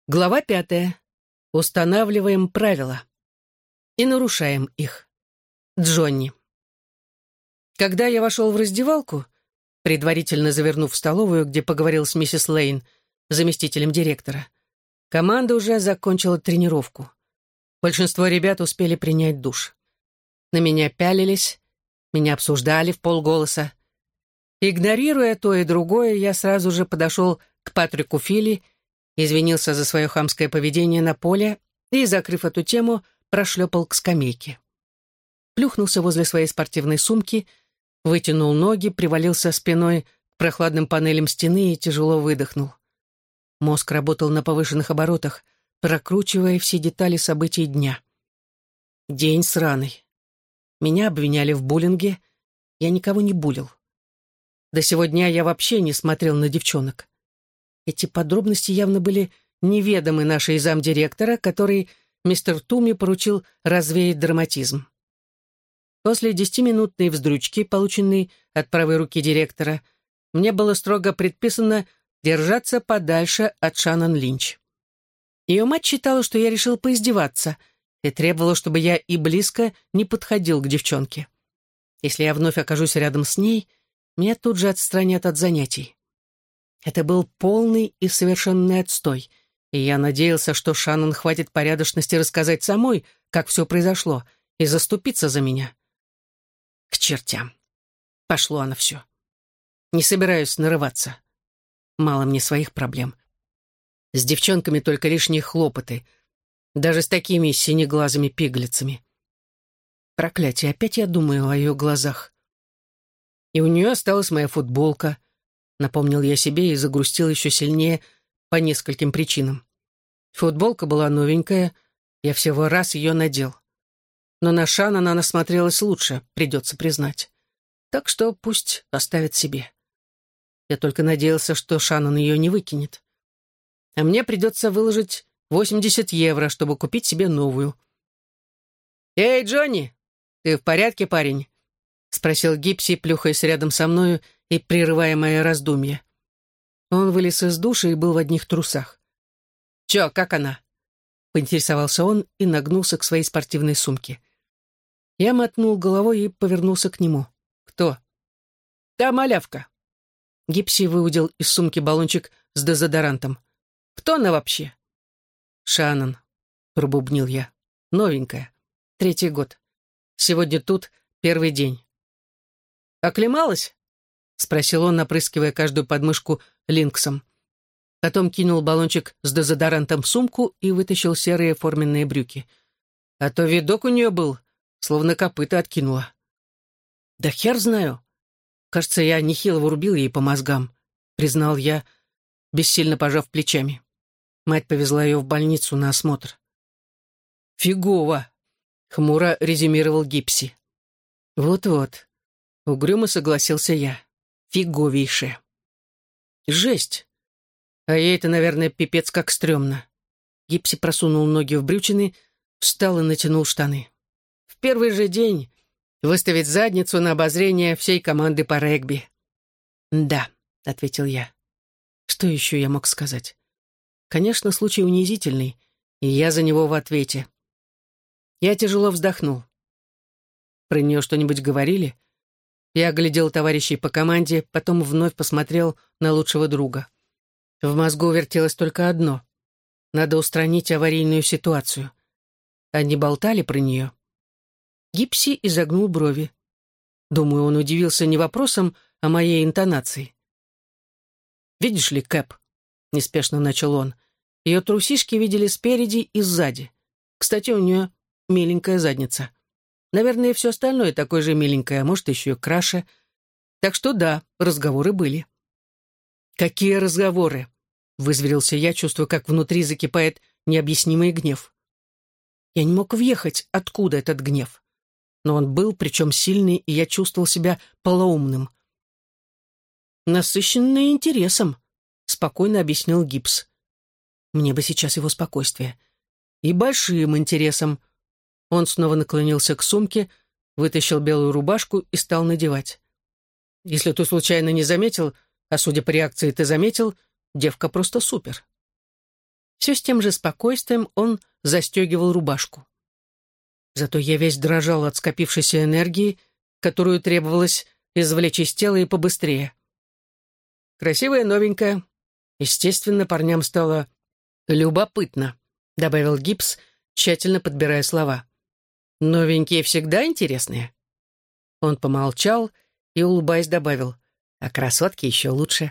Глава 5. Устанавливаем правила. И нарушаем их. Джонни. Когда я вошел в раздевалку, предварительно завернув в столовую, где поговорил с миссис Лейн, заместителем директора, команда уже закончила тренировку. Большинство ребят успели принять душ. На меня пялились, меня обсуждали вполголоса. Игнорируя то и другое, я сразу же подошел к Патрику Филли, извинился за свое хамское поведение на поле и, закрыв эту тему, прошлепал к скамейке. Плюхнулся возле своей спортивной сумки, вытянул ноги, привалился спиной к прохладным панелям стены и тяжело выдохнул. Мозг работал на повышенных оборотах, прокручивая все детали событий дня. День сраный. Меня обвиняли в буллинге, я никого не булил. До сего дня я вообще не смотрел на девчонок. Эти подробности явно были неведомы нашей замдиректора, который мистер Туми поручил развеять драматизм. После 10-минутной вздрючки, полученной от правой руки директора, мне было строго предписано держаться подальше от Шаннон Линч. Ее мать считала, что я решил поиздеваться, и требовала, чтобы я и близко не подходил к девчонке. Если я вновь окажусь рядом с ней, меня тут же отстранят от занятий. Это был полный и совершенный отстой, и я надеялся, что Шаннон хватит порядочности рассказать самой, как все произошло, и заступиться за меня. К чертям. Пошло оно все. Не собираюсь нарываться. Мало мне своих проблем. С девчонками только лишние хлопоты, даже с такими синеглазыми пигалицами. Проклятие, опять я думаю о ее глазах. И у нее осталась моя футболка, напомнил я себе и загрустил еще сильнее по нескольким причинам. Футболка была новенькая, я всего раз ее надел. Но на Шаннон она смотрелась лучше, придется признать. Так что пусть оставит себе. Я только надеялся, что Шаннон ее не выкинет. А мне придется выложить 80 евро, чтобы купить себе новую. «Эй, Джонни, ты в порядке, парень?» — спросил Гипси, плюхаясь рядом со мною и прерывая мои раздумья. Он вылез из душа и был в одних трусах. «Чё, как она?» — поинтересовался он и нагнулся к своей спортивной сумке. Я мотнул головой и повернулся к нему. «Кто?» «Та малявка». Гипси выудил из сумки баллончик с дезодорантом. «Кто она вообще?» «Шаннон», — пробубнил я. «Новенькая. 3-й год. Сегодня тут 1-й день». «Оклемалась?» — спросил он, опрыскивая каждую подмышку линксом. Потом кинул баллончик с дезодорантом в сумку и вытащил серые форменные брюки. А то видок у нее был, словно копыта откинула. «Да хер знаю. Кажется, я нехило врубил ей по мозгам», — признал я, бессильно пожав плечами. Мать повезла ее в больницу на осмотр. «Фигово», — хмуро резюмировал Гипси. «Вот-вот», — угрюмо согласился я. «Фиговейше». «Жесть. А ей-то, наверное, пипец как стрёмно». Гипси просунул ноги в брючины, встал и натянул штаны. «В первый же день выставить задницу на обозрение всей команды по регби». «Да», — ответил я. Что еще я мог сказать? Конечно, случай унизительный, и я за него в ответе. Я тяжело вздохнул. Про нее что-нибудь говорили? Я оглядел товарищей по команде, потом вновь посмотрел на лучшего друга. В мозгу вертелось только одно. Надо устранить аварийную ситуацию. Они болтали про нее. Гипси изогнул брови. Думаю, он удивился не вопросом, а моей интонацией. «Видишь ли, Кэп?» — неспешно начал он. «Ее трусишки видели спереди и сзади. Кстати, у нее миленькая задница. Наверное, и все остальное такое же миленькое, а может, еще и краше. Так что да, разговоры были». «Какие разговоры?» — вызверился я, чувствуя, как внутри закипает необъяснимый гнев. Я не мог въехать, откуда этот гнев. Но он был, причем сильный, и я чувствовал себя полоумным. «Насыщенный интересом», — спокойно объяснил Гипс. Мне бы сейчас его спокойствие. И большим интересом. Он снова наклонился к сумке, вытащил белую рубашку и стал надевать. «Если ты случайно не заметил, а судя по реакции ты заметил, девка просто супер». Все с тем же спокойствием он застегивал рубашку. Зато я весь дрожал от скопившейся энергии, которую требовалось извлечь из тела и побыстрее. «Красивая новенькая. Естественно, парням стало любопытно», — добавил Гибс, тщательно подбирая слова. «Новенькие всегда интересные». Он помолчал и, улыбаясь, добавил: «А красотки еще лучше».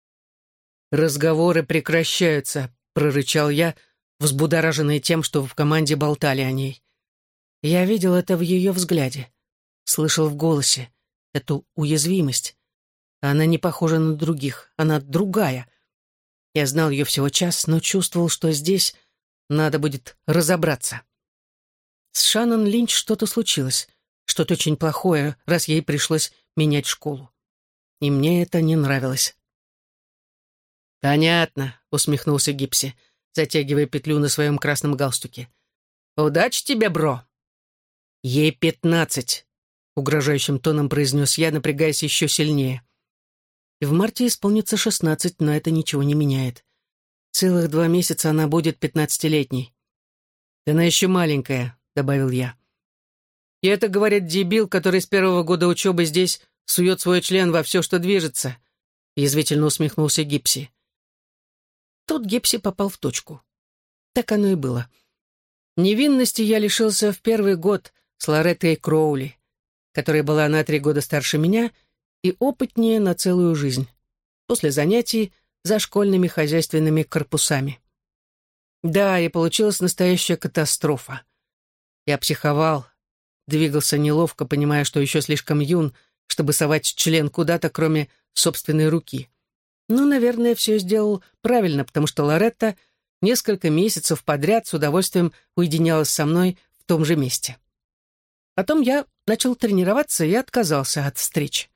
«Разговоры прекращаются», — прорычал я, взбудораженный тем, что в команде болтали о ней. Я видел это в ее взгляде, слышал в голосе эту уязвимость. Она не похожа на других, она другая. Я знал ее всего час, но чувствовал, что здесь надо будет разобраться. С Шаннон Линч что-то случилось, что-то очень плохое, раз ей пришлось менять школу. И мне это не нравилось. «Понятно», — усмехнулся Гипси, затягивая петлю на своем красном галстуке. «Удачи тебе, бро!» «Ей 15», — угрожающим тоном произнес я, напрягаясь еще сильнее. И в марте исполнится 16, но это ничего не меняет. Целых 2 месяца она будет 15-летней. «Она еще маленькая», — добавил я. «И это, говорит, дебил, который с первого года учебы здесь сует свой член во все, что движется», — язвительно усмехнулся Гипси. Тут Гипси попал в точку. Так оно и было. Невинности я лишился в первый год с Лореттой Кроули, которая была на 3 года старше меня и опытнее на целую жизнь, после занятий за школьными хозяйственными корпусами. Да, и получилась настоящая катастрофа. Я психовал, двигался неловко, понимая, что еще слишком юн, чтобы совать член куда-то, кроме собственной руки. Но, наверное, все сделал правильно, потому что Лоретта несколько месяцев подряд с удовольствием уединялась со мной в том же месте. Потом я начал тренироваться и отказался от встреч.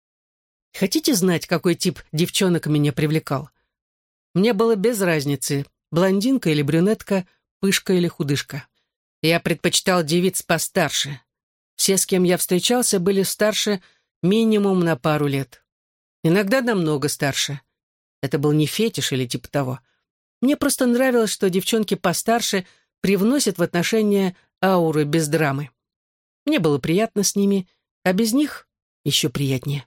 Хотите знать, какой тип девчонок меня привлекал? Мне было без разницы, блондинка или брюнетка, пышка или худышка. Я предпочитал девиц постарше. Все, с кем я встречался, были старше минимум на пару лет. Иногда намного старше. Это был не фетиш или типа того. Мне просто нравилось, что девчонки постарше привносят в отношения ауры без драмы. Мне было приятно с ними, а без них еще приятнее.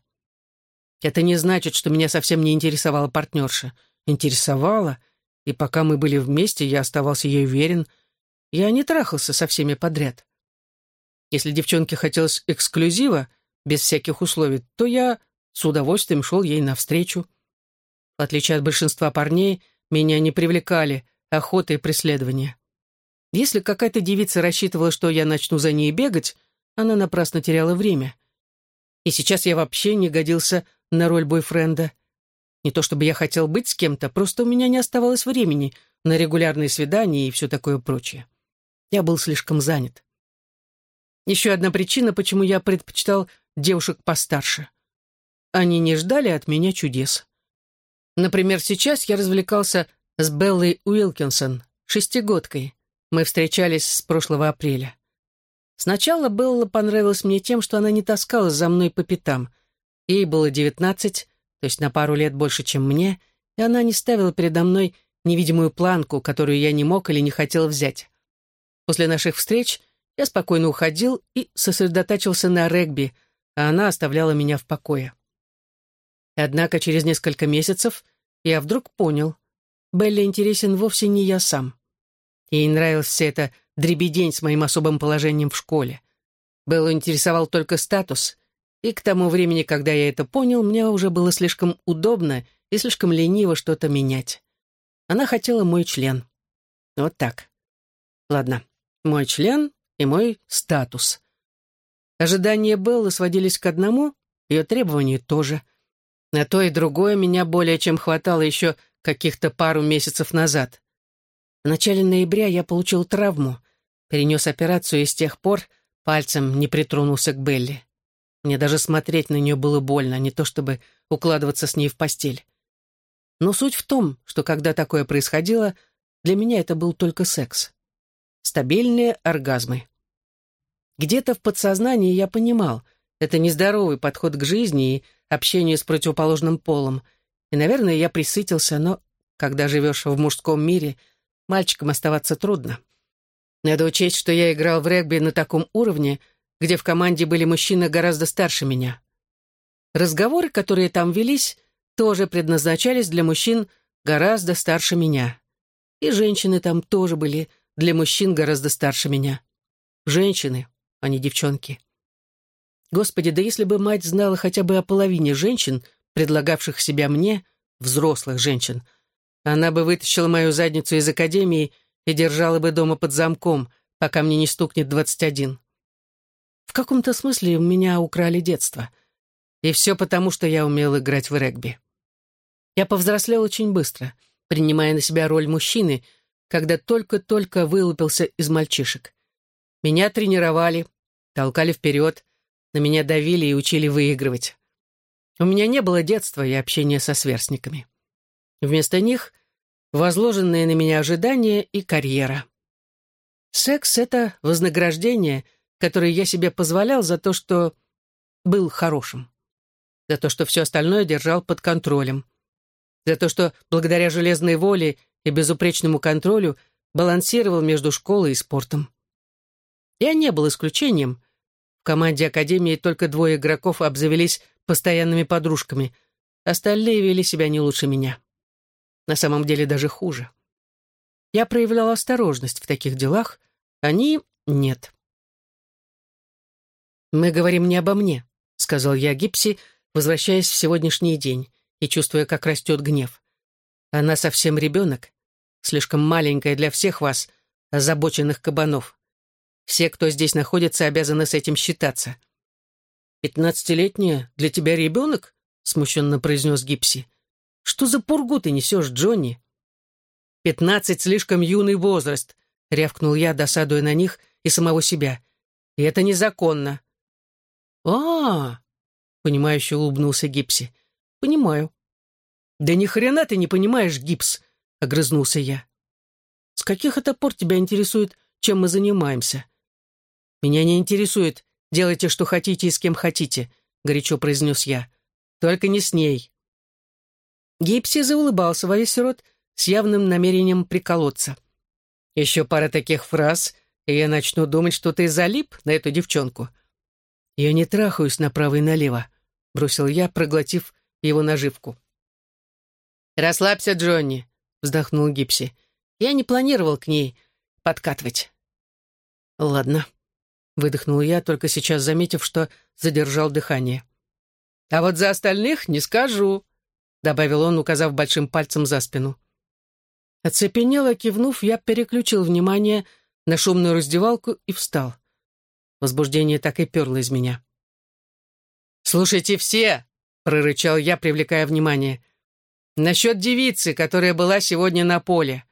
Это не значит, что меня совсем не интересовала партнерша. Интересовала, и пока мы были вместе, я оставался ей верен. Я не трахался со всеми подряд. Если девчонке хотелось эксклюзива, без всяких условий, то я с удовольствием шел ей навстречу. В отличие от большинства парней, меня не привлекали охота и преследование. Если какая-то девица рассчитывала, что я начну за ней бегать, она напрасно теряла время. И сейчас я вообще не годился на роль бойфренда. Не то чтобы я хотел быть с кем-то, просто у меня не оставалось времени на регулярные свидания и все такое прочее. Я был слишком занят. Еще одна причина, почему я предпочитал девушек постарше. Они не ждали от меня чудес. Например, сейчас я развлекался с Беллой Уилкинсон, 6-годкой. Мы встречались с прошлого апреля. Сначала Белла понравилась мне тем, что она не таскалась за мной по пятам. Ей было 19, то есть на пару лет больше, чем мне, и она не ставила передо мной невидимую планку, которую я не мог или не хотел взять. После наших встреч я спокойно уходил и сосредотачивался на регби, а она оставляла меня в покое. Однако через несколько месяцев я вдруг понял, Белле интересен вовсе не я сам. Ей нравилась вся эта дребедень с моим особым положением в школе. Беллу интересовал только статус, и к тому времени, когда я это понял, мне уже было слишком удобно и слишком лениво что-то менять. Она хотела мой член. Вот так. Ладно, мой член и мой статус. Ожидания Беллы сводились к одному, ее требования тоже. На то и другое меня более чем хватало еще каких-то пару месяцев назад. В начале ноября я получил травму, перенес операцию и с тех пор пальцем не притронулся к Белле. Мне даже смотреть на нее было больно, не то чтобы укладываться с ней в постель. Но суть в том, что когда такое происходило, для меня это был только секс. Стабильные оргазмы. Где-то в подсознании я понимал, это нездоровый подход к жизни и общению с противоположным полом. И, наверное, я пресытился, но когда живешь в мужском мире, мальчиком оставаться трудно. Надо учесть, что я играл в регби на таком уровне, где в команде были мужчины гораздо старше меня. Разговоры, которые там велись, тоже предназначались для мужчин гораздо старше меня. И женщины там тоже были для мужчин гораздо старше меня. Женщины, а не девчонки. Господи, да если бы мать знала хотя бы о половине женщин, предлагавших себя мне, взрослых женщин, она бы вытащила мою задницу из академии и держала бы дома под замком, пока мне не стукнет 21. В каком-то смысле у меня украли детство. И все потому, что я умел играть в регби. Я повзрослел очень быстро, принимая на себя роль мужчины, когда только-только вылупился из мальчишек. Меня тренировали, толкали вперед, на меня давили и учили выигрывать. У меня не было детства и общения со сверстниками. Вместо них возложенные на меня ожидания и карьера. Секс — это вознаграждение, которое я себе позволял за то, что был хорошим, за то, что все остальное держал под контролем, за то, что благодаря железной воле и безупречному контролю балансировал между школой и спортом. Я не был исключением. В команде Академии только 2 игроков обзавелись постоянными подружками, остальные вели себя не лучше меня. На самом деле даже хуже. Я проявлял осторожность в таких делах, они — нет. «Мы говорим не обо мне», — сказал я Гипси, возвращаясь в сегодняшний день и чувствуя, как растет гнев. «Она совсем ребенок, слишком маленькая для всех вас, озабоченных кабанов. Все, кто здесь находится, обязаны с этим считаться». «15-летняя для тебя ребенок?» — смущенно произнес Гипси. «Что за пургу ты несешь, Джонни?» 15 — слишком юный возраст», — рявкнул я, досадуя на них и самого себя. «И это незаконно». Понимающе улыбнулся Гипси. «Понимаю». «Да ни хрена ты не понимаешь, Гипс», — огрызнулся я. «С каких это пор тебя интересует, чем мы занимаемся?» «Меня не интересует, делайте, что хотите и с кем хотите», — горячо произнес я. «Только не с ней». Гипси заулыбался во весь рот с явным намерением приколоться. «Еще пара таких фраз, и я начну думать, что ты залип на эту девчонку». «Я не трахаюсь направо и налево», — бросил я, проглотив его наживку. «Расслабься, Джонни», — вздохнул Гипси. «Я не планировал к ней подкатывать». «Ладно», — выдохнул я, только сейчас заметив, что задержал дыхание. «А вот за остальных не скажу», — добавил он, указав большим пальцем за спину. Оцепенело кивнув, я переключил внимание на шумную раздевалку и встал. Возбуждение так и перло из меня. «Слушайте все!» — прорычал я, привлекая внимание. «Насчет девицы, которая была сегодня на поле».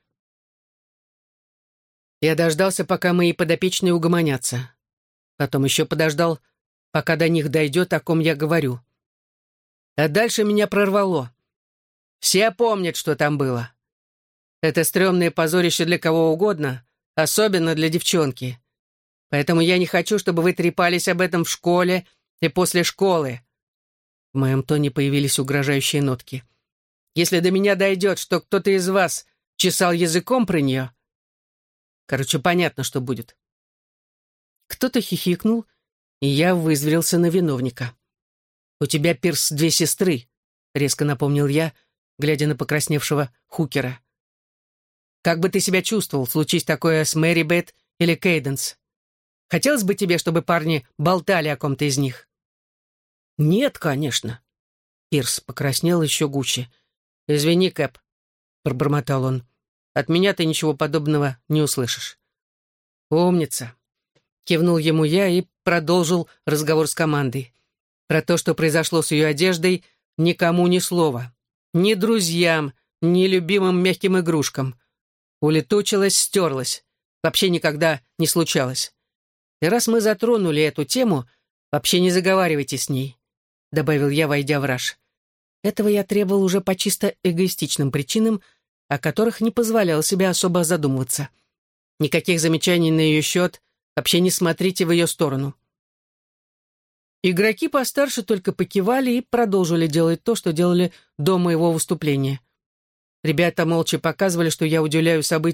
Я дождался, пока мои подопечные угомонятся. Потом еще подождал, пока до них дойдет, о ком я говорю. А дальше меня прорвало. Все помнят, что там было. Это стрёмное позорище для кого угодно, особенно для девчонки. Поэтому я не хочу, чтобы вы трепались об этом в школе и после школы». В моем тоне появились угрожающие нотки. «Если до меня дойдет, что кто-то из вас чесал языком про нее...» Короче, понятно, что будет. Кто-то хихикнул, и я вызверился на виновника. «У тебя, Пирс, 2 сестры», — резко напомнил я, глядя на покрасневшего Хукера. «Как бы ты себя чувствовал, случись такое с Мэри Бет или Кейденс? Хотелось бы тебе, чтобы парни болтали о ком-то из них?» «Нет, конечно». Пирс покраснел еще гуще. «Извини, Кэп», — пробормотал он. «От меня ты ничего подобного не услышишь». «Умница», — кивнул ему я и продолжил разговор с командой. Про то, что произошло с ее одеждой, никому ни слова. Ни друзьям, ни любимым мягким игрушкам. Улетучилась, стерлась. Вообще никогда не случалось. И раз мы затронули эту тему, вообще не заговаривайте с ней», — добавил я, войдя в раж. Этого я требовал уже по чисто эгоистичным причинам, о которых не позволял себе особо задумываться. Никаких замечаний на ее счет, вообще не смотрите в ее сторону. Игроки постарше только покивали и продолжили делать то, что делали до моего выступления. Ребята молча показывали, что я уделяю событию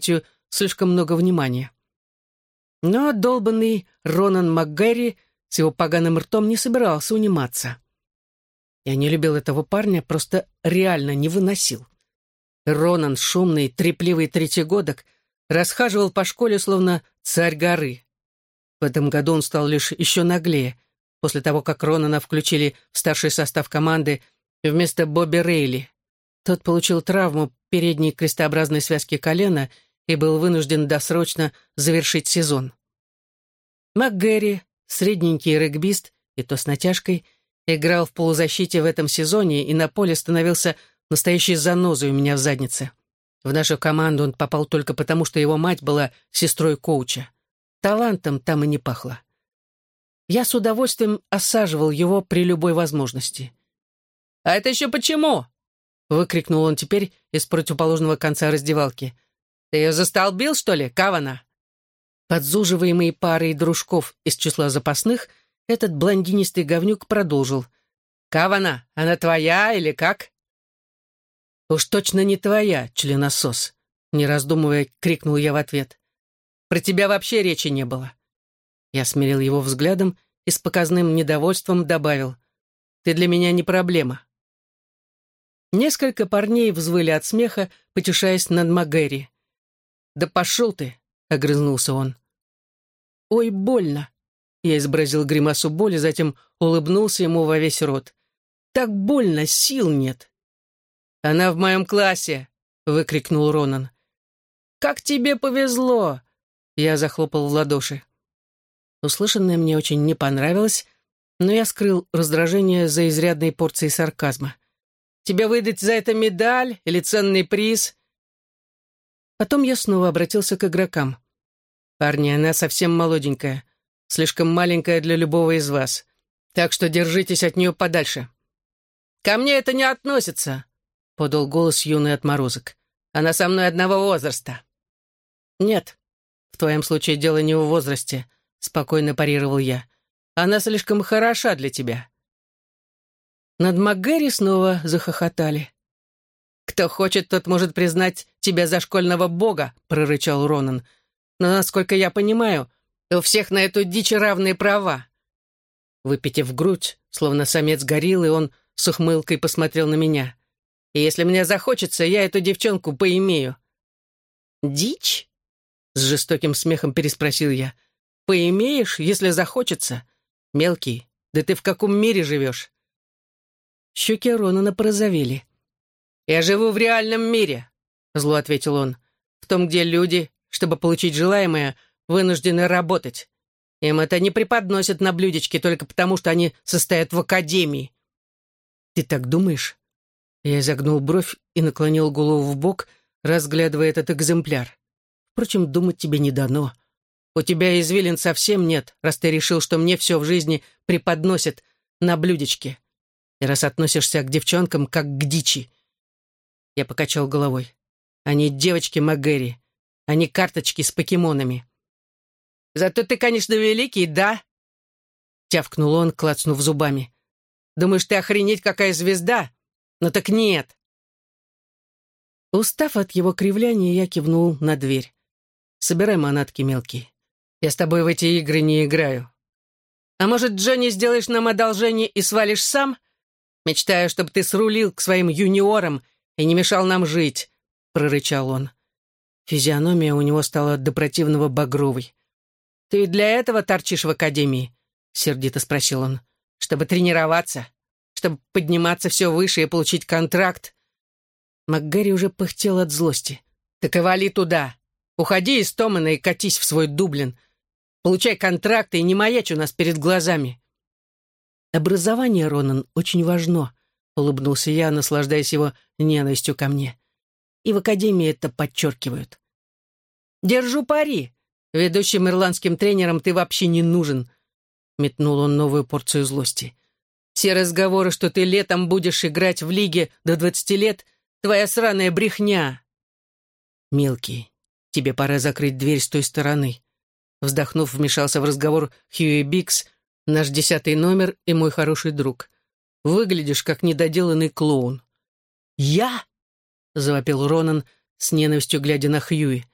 слишком много внимания. Но долбанный Ронан МакГэри с его поганым ртом не собирался униматься. Я не любил этого парня, просто реально не выносил. Ронан, шумный, трепливый третьегодок, расхаживал по школе, словно царь горы. В этом году он стал лишь еще наглее, после того, как Ронана включили в старший состав команды вместо Бобби Рейли. Тот получил травму передней крестообразной связки колена и был вынужден досрочно завершить сезон. МакГэри, средненький регбист, и то с натяжкой, играл в полузащите в этом сезоне и на поле становился настоящей занозой у меня в заднице. В нашу команду он попал только потому, что его мать была сестрой коуча. Талантом там и не пахло. Я с удовольствием осаживал его при любой возможности. «А это еще почему?» — выкрикнул он теперь из противоположного конца раздевалки. «Ты ее застолбил, что ли, Кавана?» Подзуживаемый парой дружков из числа запасных, этот блондинистый говнюк продолжил. «Кавана, она твоя или как?» «Уж точно не твоя, членосос», — не раздумывая, крикнул я в ответ. «Про тебя вообще речи не было». Я смирил его взглядом и с показным недовольством добавил. «Ты для меня не проблема». Несколько парней взвыли от смеха, потешаясь над МакГэри. «Да пошел ты!» — огрызнулся он. «Ой, больно!» Я изобразил гримасу боли, затем улыбнулся ему во весь рот. «Так больно, сил нет!» «Она в моем классе!» — выкрикнул Ронан. «Как тебе повезло!» Я захлопал в ладоши. Услышанное мне очень не понравилось, но я скрыл раздражение за изрядной порцией сарказма. «Тебе выдать за это медаль или ценный приз?» Потом я снова обратился к игрокам. «Парни, она совсем молоденькая, слишком маленькая для любого из вас, так что держитесь от нее подальше». «Ко мне это не относится», — подал голос юный отморозок. «Она со мной одного возраста». «Нет, в твоем случае дело не в возрасте», — спокойно парировал я. «Она слишком хороша для тебя». Над МакГэри снова захохотали. «Кто хочет, тот может признать тебя за школьного бога», — прорычал Ронан. «Но, насколько я понимаю, у всех на эту дичь равные права». Выпитив грудь, словно самец гориллы, он с ухмылкой посмотрел на меня. «И если мне захочется, я эту девчонку поимею». «Дичь?» — с жестоким смехом переспросил я. «Поимеешь, если захочется? Мелкий, да ты в каком мире живешь?» Щеки Ронана порозовели. «Я живу в реальном мире», — зло ответил он. «В том, где люди, чтобы получить желаемое, вынуждены работать. Им это не преподносят на блюдечке только потому, что они состоят в академии». «Ты так думаешь?» Я изогнул бровь и наклонил голову в бок, разглядывая этот экземпляр. «Впрочем, думать тебе не дано. У тебя извилин совсем нет, раз ты решил, что мне все в жизни преподносят на блюдечке. И раз относишься к девчонкам, как к дичи». Я покачал головой. «Они девочки МакГэри, они карточки с покемонами». «Зато ты, конечно, великий, да?» Тявкнул он, клацнув зубами. «Думаешь, ты охренеть какая звезда? Ну так нет». Устав от его кривляния, я кивнул на дверь. «Собирай манатки, мелкий. Я с тобой в эти игры не играю». «А может, Джонни, сделаешь нам одолжение и свалишь сам? Мечтаю, чтобы ты срулил к своим юниорам и не мешал нам жить», — прорычал он. Физиономия у него стала до противного багровой. «Ты ведь для этого торчишь в академии?» — сердито спросил он. «Чтобы тренироваться? Чтобы подниматься все выше и получить контракт?» МакГэри уже пыхтел от злости. «Так и вали туда. Уходи из Томана и катись в свой Дублин. Получай контракты и не маячь у нас перед глазами». «Образование, Ронан, очень важно», — улыбнулся я, наслаждаясь его ненавистью ко мне. «И в академии это подчеркивают». «Держу пари. Ведущим ирландским тренером ты вообще не нужен», — метнул он новую порцию злости. «Все разговоры, что ты летом будешь играть в лиге до 20 лет, твоя сраная брехня». «Мелкий, тебе пора закрыть дверь с той стороны». Вздохнув, вмешался в разговор Хьюи Бикс, наш 10-й номер и мой хороший друг. «Выглядишь, как недоделанный клоун». «Я?» — завопил Ронан, с ненавистью глядя на Хьюи.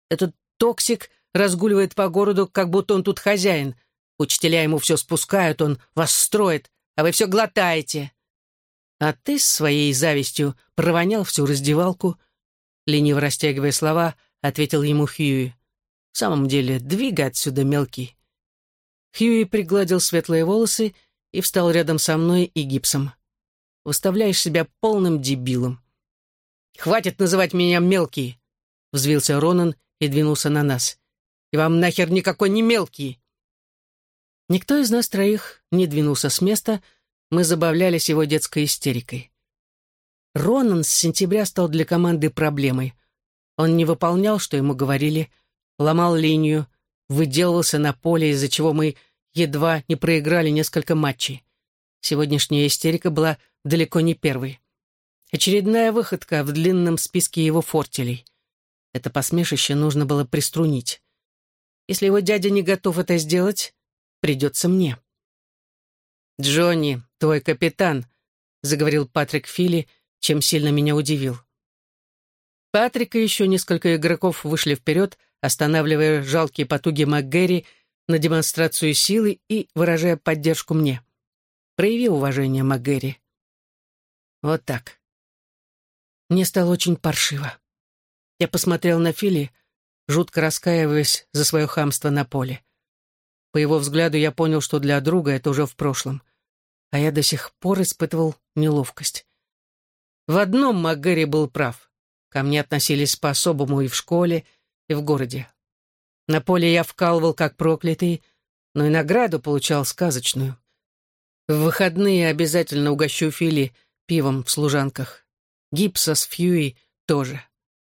Этот токсик разгуливает по городу, как будто он тут хозяин. Учителя ему все спускают, он вас строит, а вы все глотаете. А ты с своей завистью провонял всю раздевалку. Лениво растягивая слова, ответил ему Хьюи. В самом деле, двигай отсюда, мелкий. Хьюи пригладил светлые волосы и встал рядом со мной и Гибсом. Выставляешь себя полным дебилом. «Хватит называть меня мелкий!» — взвился Ронан и двинулся на нас. «И вам нахер никакой не мелкий!» Никто из нас троих не двинулся с места, мы забавлялись его детской истерикой. Ронан с сентября стал для команды проблемой. Он не выполнял, что ему говорили, ломал линию, выделывался на поле, из-за чего мы едва не проиграли несколько матчей. Сегодняшняя истерика была далеко не первой. Очередная выходка в длинном списке его фортелей. Это посмешище нужно было приструнить. Если его дядя не готов это сделать, придется мне. «Джонни, твой капитан», — заговорил Патрик Филли, чем сильно меня удивил. Патрик и еще несколько игроков вышли вперед, останавливая жалкие потуги МакГэри на демонстрацию силы и выражая поддержку мне. «Прояви уважение, МакГэри». Вот так. Мне стало очень паршиво. Я посмотрел на Филли, жутко раскаиваясь за свое хамство на поле. По его взгляду я понял, что для друга это уже в прошлом. А я до сих пор испытывал неловкость. В одном МакГэри был прав. Ко мне относились по-особому и в школе, и в городе. На поле я вкалывал как проклятый, но и награду получал сказочную. В выходные обязательно угощу Филли пивом в служанках. Гибса с Фьюи тоже.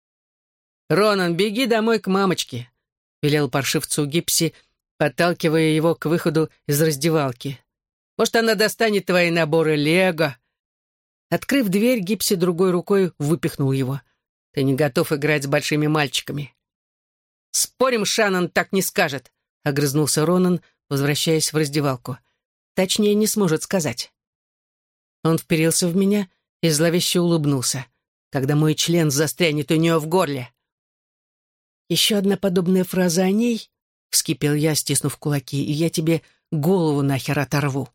«Ронан, беги домой к мамочке», — велел паршивцу Гипси, подталкивая его к выходу из раздевалки. «Может, она достанет твои наборы Лего?» Открыв дверь, Гипси другой рукой выпихнул его. «Ты не готов играть с большими мальчиками». «Спорим, Шаннон так не скажет», — огрызнулся Ронан, возвращаясь в раздевалку. «Точнее, не сможет сказать». Он вперился в меня и зловеще улыбнулся, когда мой член застрянет у нее в горле. «Еще одна подобная фраза о ней», — вскипел я, стиснув кулаки, «и я тебе голову нахер оторву».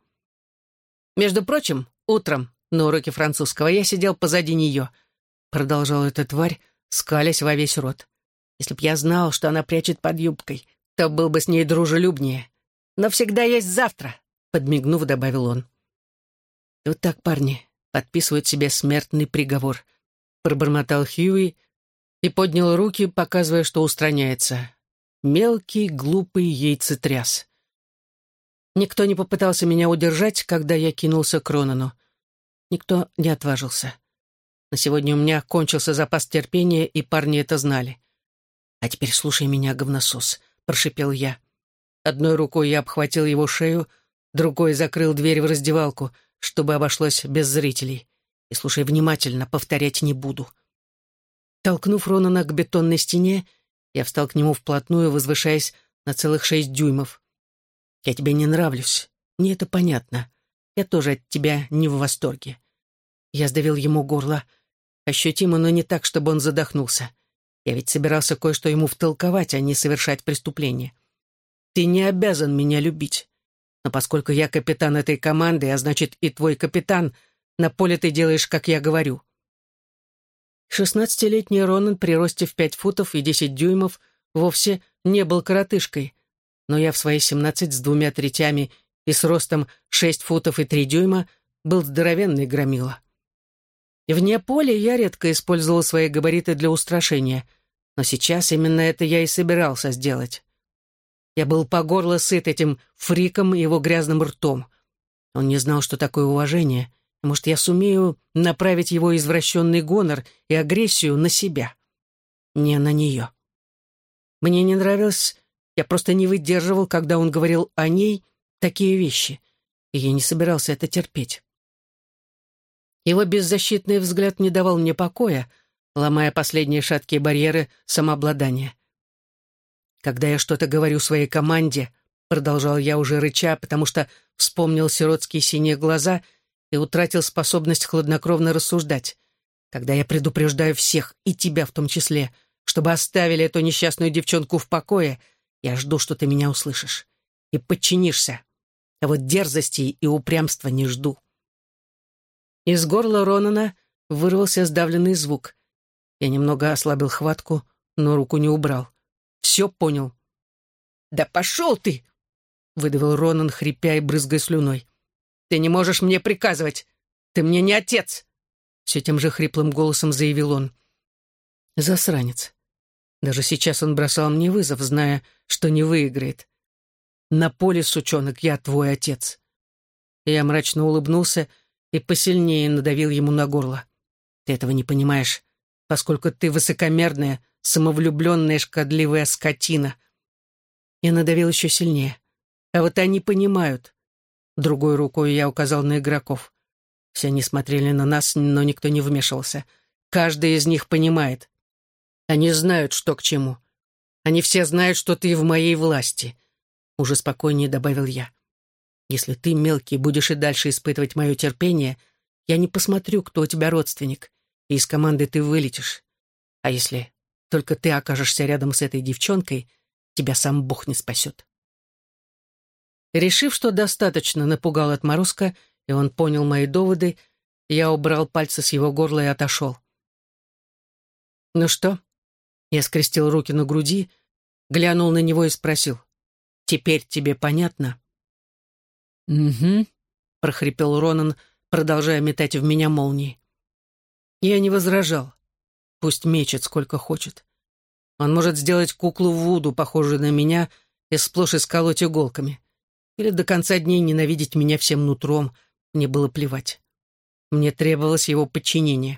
«Между прочим, утром на уроке французского я сидел позади нее», — продолжала эта тварь, скалясь во весь рот. «Если б я знал, что она прячет под юбкой, то был бы с ней дружелюбнее. Но всегда есть завтра», — подмигнув, добавил он. «Вот так, парни, подписывают себе смертный приговор», — пробормотал Хьюи и поднял руки, показывая, что устраняется. Мелкий, глупый яйцетряс. Никто не попытался меня удержать, когда я кинулся к Ронану. Никто не отважился. На сегодня у меня кончился запас терпения, и парни это знали. «А теперь слушай меня, говносос», — прошипел я. Одной рукой я обхватил его шею, другой закрыл дверь в раздевалку, чтобы обошлось без зрителей. И слушай внимательно, повторять не буду. Толкнув Ронана к бетонной стене, я встал к нему вплотную, возвышаясь на целых 6 дюймов. «Я тебе не нравлюсь. Мне это понятно. Я тоже от тебя не в восторге». Я сдавил ему горло. Ощутимо, но не так, чтобы он задохнулся. Я ведь собирался кое-что ему втолковать, а не совершать преступление. Ты не обязан меня любить. Но поскольку я капитан этой команды, а значит и твой капитан, на поле ты делаешь, как я говорю. 16-летний Ронан при росте в 5 футов и 10 дюймов вовсе не был коротышкой, но я в свои 17 с 2 третями и с ростом 6 футов и 3 дюйма был здоровенный громила. Вне поля я редко использовал свои габариты для устрашения, но сейчас именно это я и собирался сделать. Я был по горло сыт этим фриком и его грязным ртом. Он не знал, что такое уважение. Может, я сумею направить его извращенный гонор и агрессию на себя. Не на нее. Мне не нравилось, я просто не выдерживал, когда он говорил о ней такие вещи, и я не собирался это терпеть. Его беззащитный взгляд не давал мне покоя, ломая последние шаткие барьеры самообладания. «Когда я что-то говорю своей команде», — продолжал я уже рыча, потому что вспомнил сиротские синие глаза и утратил способность хладнокровно рассуждать. «Когда я предупреждаю всех, и тебя в том числе, чтобы оставили эту несчастную девчонку в покое. Я жду, что ты меня услышишь и подчинишься. А вот дерзости и упрямства не жду». Из горла Ронана вырвался сдавленный звук. Я немного ослабил хватку, но руку не убрал. Все понял. «Да пошел ты!» — выдавил Ронан, хрипя и брызгая слюной. «Ты не можешь мне приказывать! Ты мне не отец!» Все тем же хриплым голосом заявил он. Засранец. Даже сейчас он бросал мне вызов, зная, что не выиграет. «На поле, сучонок, я твой отец!» Я мрачно улыбнулся и посильнее надавил ему на горло. «Ты этого не понимаешь, поскольку ты высокомерная, самовлюбленная, шкодливая скотина». Я надавил еще сильнее. «А вот они понимают». Другой рукой я указал на игроков. Все они смотрели на нас, но никто не вмешивался. Каждый из них понимает. Они знают, что к чему. Они все знают, что ты в моей власти. Уже спокойнее добавил я. Если ты, мелкий, будешь и дальше испытывать мое терпение, я не посмотрю, кто у тебя родственник, и из команды ты вылетишь. А если только ты окажешься рядом с этой девчонкой, тебя сам Бог не спасет». Решив, что достаточно напугал отморозка, и он понял мои доводы, я убрал пальцы с его горла и отошел. «Ну что?» Я скрестил руки на груди, глянул на него и спросил. «Теперь тебе понятно?» «Угу», — прохрипел Ронан, продолжая метать в меня молнии. Я не возражал. Пусть мечет сколько хочет. Он может сделать куклу Вуду, похожую на меня, и сплошь исколоть иголками. Или до конца дней ненавидеть меня всем нутром. Мне было плевать. Мне требовалось его подчинение.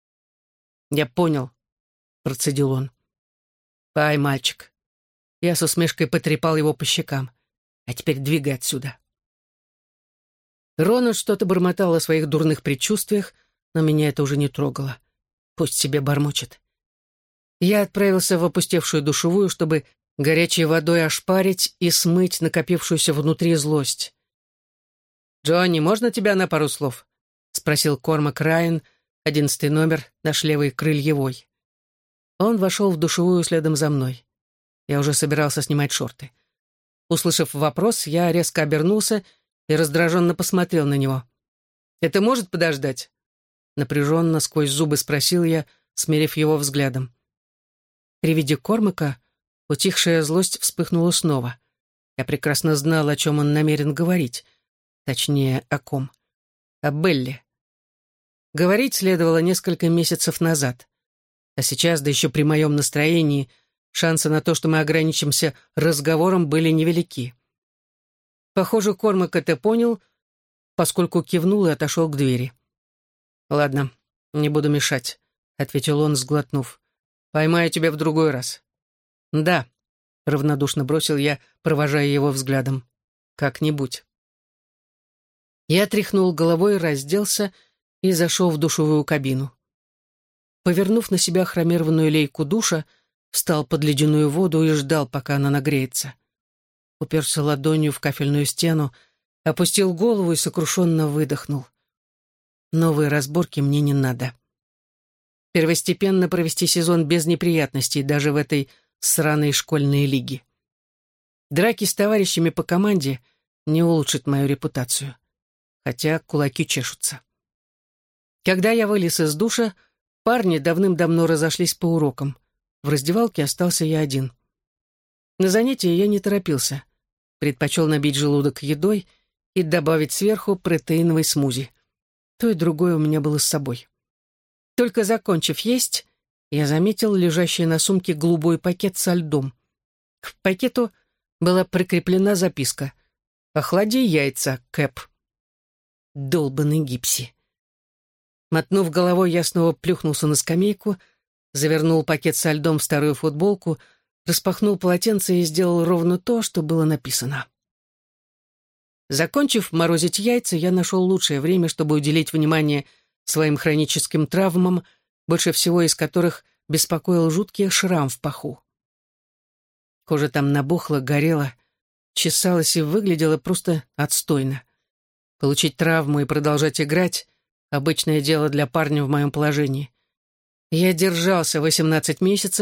«Я понял», — процедил он. «Пай, мальчик». Я с усмешкой потрепал его по щекам. «А теперь двигай отсюда». Ронан что-то бормотал о своих дурных предчувствиях, но меня это уже не трогало. Пусть себе бормочет. Я отправился в опустевшую душевую, чтобы горячей водой ошпарить и смыть накопившуюся внутри злость. «Джонни, можно тебя на пару слов?» — спросил Кормак Райан, 11 номер, наш левый крыльевой. Он вошел в душевую следом за мной. Я уже собирался снимать шорты. Услышав вопрос, я резко обернулся и раздраженно посмотрел на него. «Это может подождать?» Напряженно сквозь зубы спросил я, смерив его взглядом. При виде Кормака утихшая злость вспыхнула снова. Я прекрасно знал, о чем он намерен говорить. Точнее, о ком. О Белле. Говорить следовало несколько месяцев назад. А сейчас, да еще при моем настроении, шансы на то, что мы ограничимся разговором, были невелики. Похоже, Кормак это понял, поскольку кивнул и отошел к двери. «Ладно, не буду мешать», — ответил он, сглотнув. «Поймаю тебя в другой раз». «Да», — равнодушно бросил я, провожая его взглядом. «Как-нибудь». Я тряхнул головой, разделся и зашел в душевую кабину. Повернув на себя хромированную лейку душа, встал под ледяную воду и ждал, пока она нагреется. Уперся ладонью в кафельную стену, опустил голову и сокрушенно выдохнул. Новые разборки мне не надо. Первостепенно провести сезон без неприятностей, даже в этой сраной школьной лиге. Драки с товарищами по команде не улучшат мою репутацию. Хотя кулаки чешутся. Когда я вылез из душа, парни давным-давно разошлись по урокам. В раздевалке остался я один. На занятия я не торопился. Предпочел набить желудок едой и добавить сверху протеиновый смузи. То и другое у меня было с собой. Только закончив есть, я заметил лежащий на сумке голубой пакет со льдом. К пакету была прикреплена записка: «Охлади яйца, Кэп». Долбаный гипси. Мотнув головой, я снова плюхнулся на скамейку, завернул пакет со льдом в старую футболку, распахнул полотенце и сделал ровно то, что было написано. Закончив морозить яйца, я нашел лучшее время, чтобы уделить внимание своим хроническим травмам, больше всего из которых беспокоил жуткий шрам в паху. Кожа там набухла, горела, чесалась и выглядела просто отстойно. Получить травму и продолжать играть — обычное дело для парня в моем положении. Я держался 18 месяцев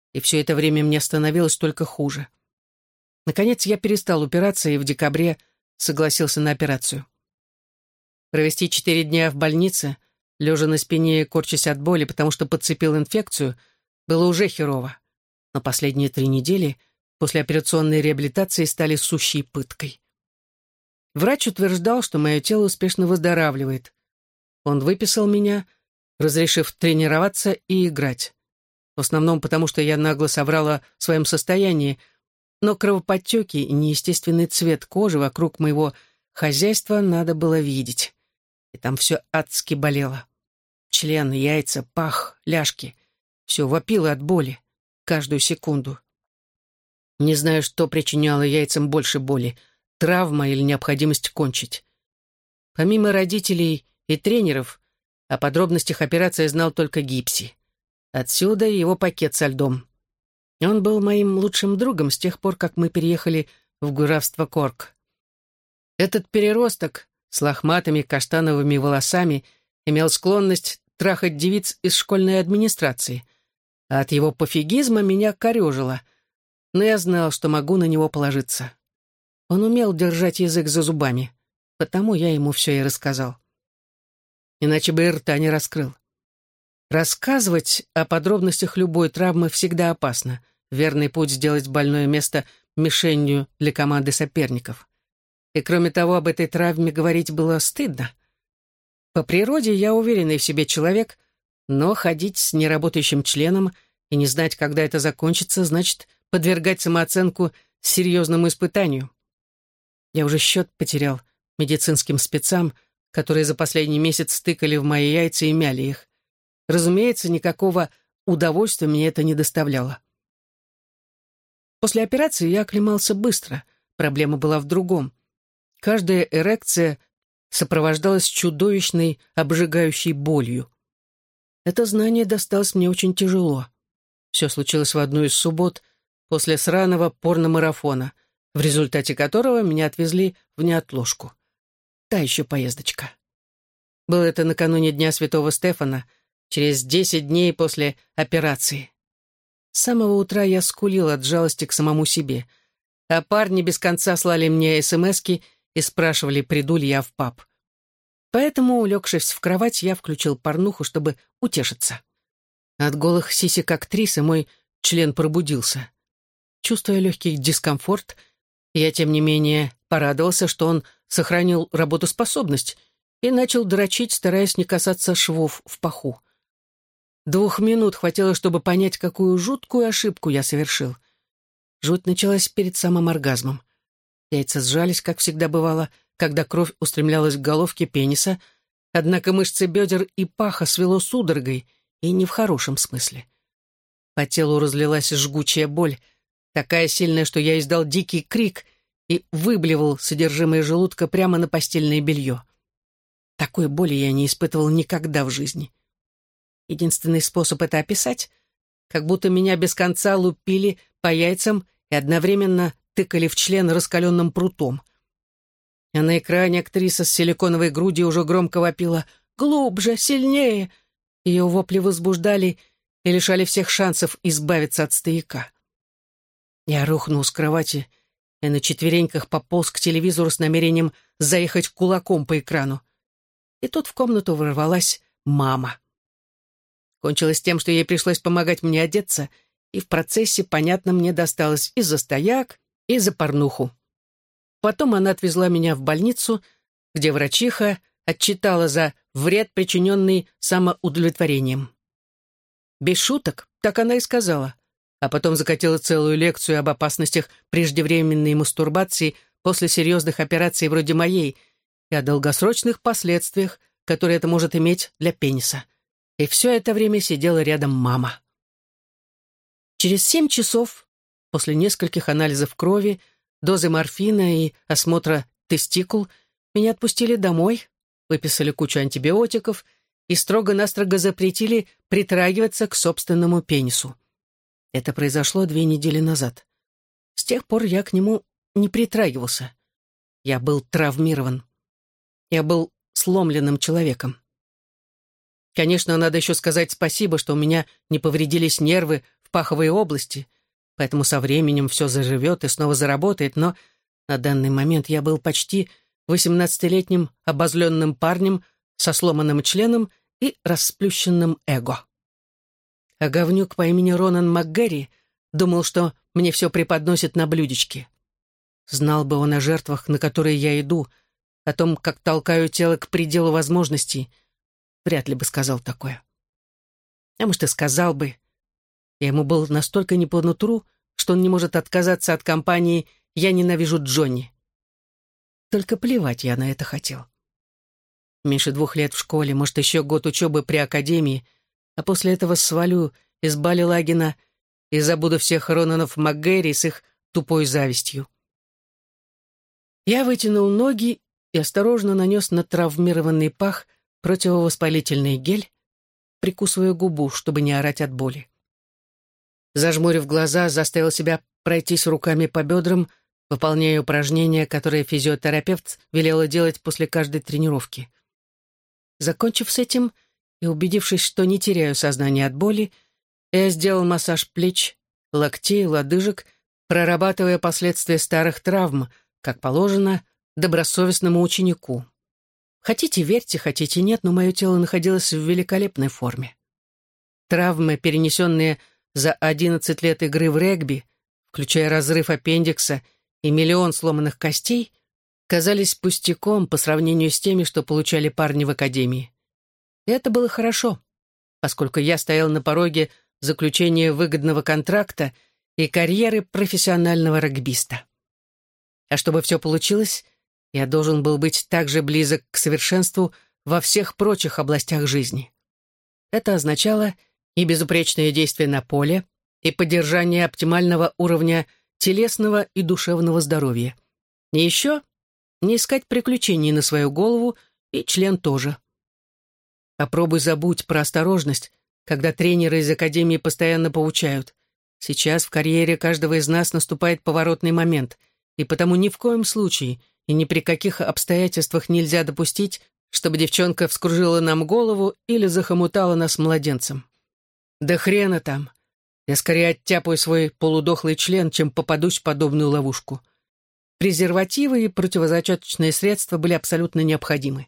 и все это время мне становилось только хуже. Наконец я перестал упираться и в декабре согласился на операцию. Провести 4 дня в больнице, лежа на спине и корчась от боли, потому что подцепил инфекцию, было уже херово. Но последние 3 недели после операционной реабилитации стали сущей пыткой. Врач утверждал, что мое тело успешно выздоравливает. Он выписал меня, разрешив тренироваться и играть. В основном потому, что я нагло соврала в своем состоянии, но кровоподтеки и неестественный цвет кожи вокруг моего хозяйства надо было видеть. И там все адски болело. Член, яйца, пах, ляжки. Все вопило от боли. Каждую секунду. Не знаю, что причиняло яйцам больше боли. Травма или необходимость кончить. Помимо родителей и тренеров, о подробностях операции знал только Гипси. Отсюда и его пакет со льдом. Он был моим лучшим другом с тех пор, как мы переехали в графство Корк. Этот переросток с лохматыми каштановыми волосами имел склонность трахать девиц из школьной администрации, а от его пофигизма меня корежило, но я знал, что могу на него положиться. Он умел держать язык за зубами, потому я ему все и рассказал. Иначе бы и рта не раскрыл. Рассказывать о подробностях любой травмы всегда опасно. Верный путь сделать больное место мишенью для команды соперников. И кроме того, об этой травме говорить было стыдно. По природе я уверенный в себе человек, но ходить с неработающим членом и не знать, когда это закончится, значит подвергать самооценку серьезному испытанию. Я уже счет потерял медицинским спецам, которые за последний месяц стыкали в мои яйца и мяли их. Разумеется, никакого удовольствия мне это не доставляло. После операции я оклемался быстро. Проблема была в другом. Каждая эрекция сопровождалась чудовищной, обжигающей болью. Это знание досталось мне очень тяжело. Все случилось в одну из суббот после сраного порномарафона, в результате которого меня отвезли в неотложку. Та еще поездочка. Было это накануне Дня Святого Стефана, через 10 дней после операции. С самого утра я скулил от жалости к самому себе, а парни без конца слали мне смски и спрашивали, приду ли я в паб. Поэтому, улегшись в кровать, я включил порнуху, чтобы утешиться. От голых сисек актрисы мой член пробудился. Чувствуя легкий дискомфорт, я, тем не менее, порадовался, что он сохранил работоспособность и начал дрочить, стараясь не касаться швов в паху. 2 минут хватило, чтобы понять, какую жуткую ошибку я совершил. Жуть началась перед самым оргазмом. Яйца сжались, как всегда бывало, когда кровь устремлялась к головке пениса, однако мышцы бедер и паха свело судорогой, и не в хорошем смысле. По телу разлилась жгучая боль, такая сильная, что я издал дикий крик и выблевал содержимое желудка прямо на постельное белье. Такой боли я не испытывал никогда в жизни. Единственный способ это описать, как будто меня без конца лупили по яйцам и одновременно тыкали в член раскаленным прутом. А на экране актриса с силиконовой грудью уже громко вопила «Глубже, сильнее!». Ее вопли возбуждали и лишали всех шансов избавиться от стояка. Я рухнул с кровати и на четвереньках пополз к телевизору с намерением заехать кулаком по экрану. И тут в комнату ворвалась мама. Кончилось тем, что ей пришлось помогать мне одеться, и в процессе, понятно, мне досталось и за стояк, и за порнуху. Потом она отвезла меня в больницу, где врачиха отчитала за вред, причиненный самоудовлетворением. Без шуток, так она и сказала, а потом закатила целую лекцию об опасностях преждевременной мастурбации после серьезных операций вроде моей и о долгосрочных последствиях, которые это может иметь для пениса. И все это время сидела рядом мама. Через 7 часов, после нескольких анализов крови, дозы морфина и осмотра тестикул, меня отпустили домой, выписали кучу антибиотиков и строго-настрого запретили притрагиваться к собственному пенису. Это произошло 2 недели назад. С тех пор я к нему не притрагивался. Я был травмирован. Я был сломленным человеком. Конечно, надо еще сказать спасибо, что у меня не повредились нервы в в паховые области, поэтому со временем все заживет и снова заработает, но на данный момент я был почти 18-летним обозленным парнем со сломанным членом и расплющенным эго. А говнюк по имени Ронан МакГэри думал, что мне все преподносит на блюдечке. Знал бы он о жертвах, на которые я иду, о том, как толкаю тело к пределу возможностей, вряд ли бы сказал такое. А может, и сказал бы. Я ему был настолько не по нутру, что он не может отказаться от компании «Я ненавижу Джонни». Только плевать я на это хотел. Меньше 2 лет в школе, может, еще год учебы при академии, а после этого свалю из Балилагина и забуду всех Ронанов МакГэри с их тупой завистью. Я вытянул ноги и осторожно нанес на травмированный пах противовоспалительный гель, прикусывая губу, чтобы не орать от боли. Зажмурив глаза, заставил себя пройтись руками по бедрам, выполняя упражнения, которые физиотерапевт велела делать после каждой тренировки. Закончив с этим и убедившись, что не теряю сознание от боли, я сделал массаж плеч, локтей, лодыжек, прорабатывая последствия старых травм, как положено, добросовестному ученику. Хотите верьте, хотите нет, но мое тело находилось в великолепной форме. Травмы, перенесенные за 11 лет игры в регби, включая разрыв аппендикса и миллион сломанных костей, казались пустяком по сравнению с теми, что получали парни в академии. И это было хорошо, поскольку я стоял на пороге заключения выгодного контракта и карьеры профессионального регбиста. А чтобы все получилось, я должен был быть также близок к совершенству во всех прочих областях жизни. Это означало и безупречное действие на поле, и поддержание оптимального уровня телесного и душевного здоровья. И еще не искать приключений на свою голову, и член тоже. Попробуй забудь про осторожность, когда тренеры из академии постоянно поучают. Сейчас в карьере каждого из нас наступает поворотный момент, и потому ни в коем случае и ни при каких обстоятельствах нельзя допустить, чтобы девчонка вскружила нам голову или захомутала нас младенцем. Да хрена там. Я скорее оттяпаю свой полудохлый член, чем попадусь в подобную ловушку. Презервативы и противозачаточные средства были абсолютно необходимы.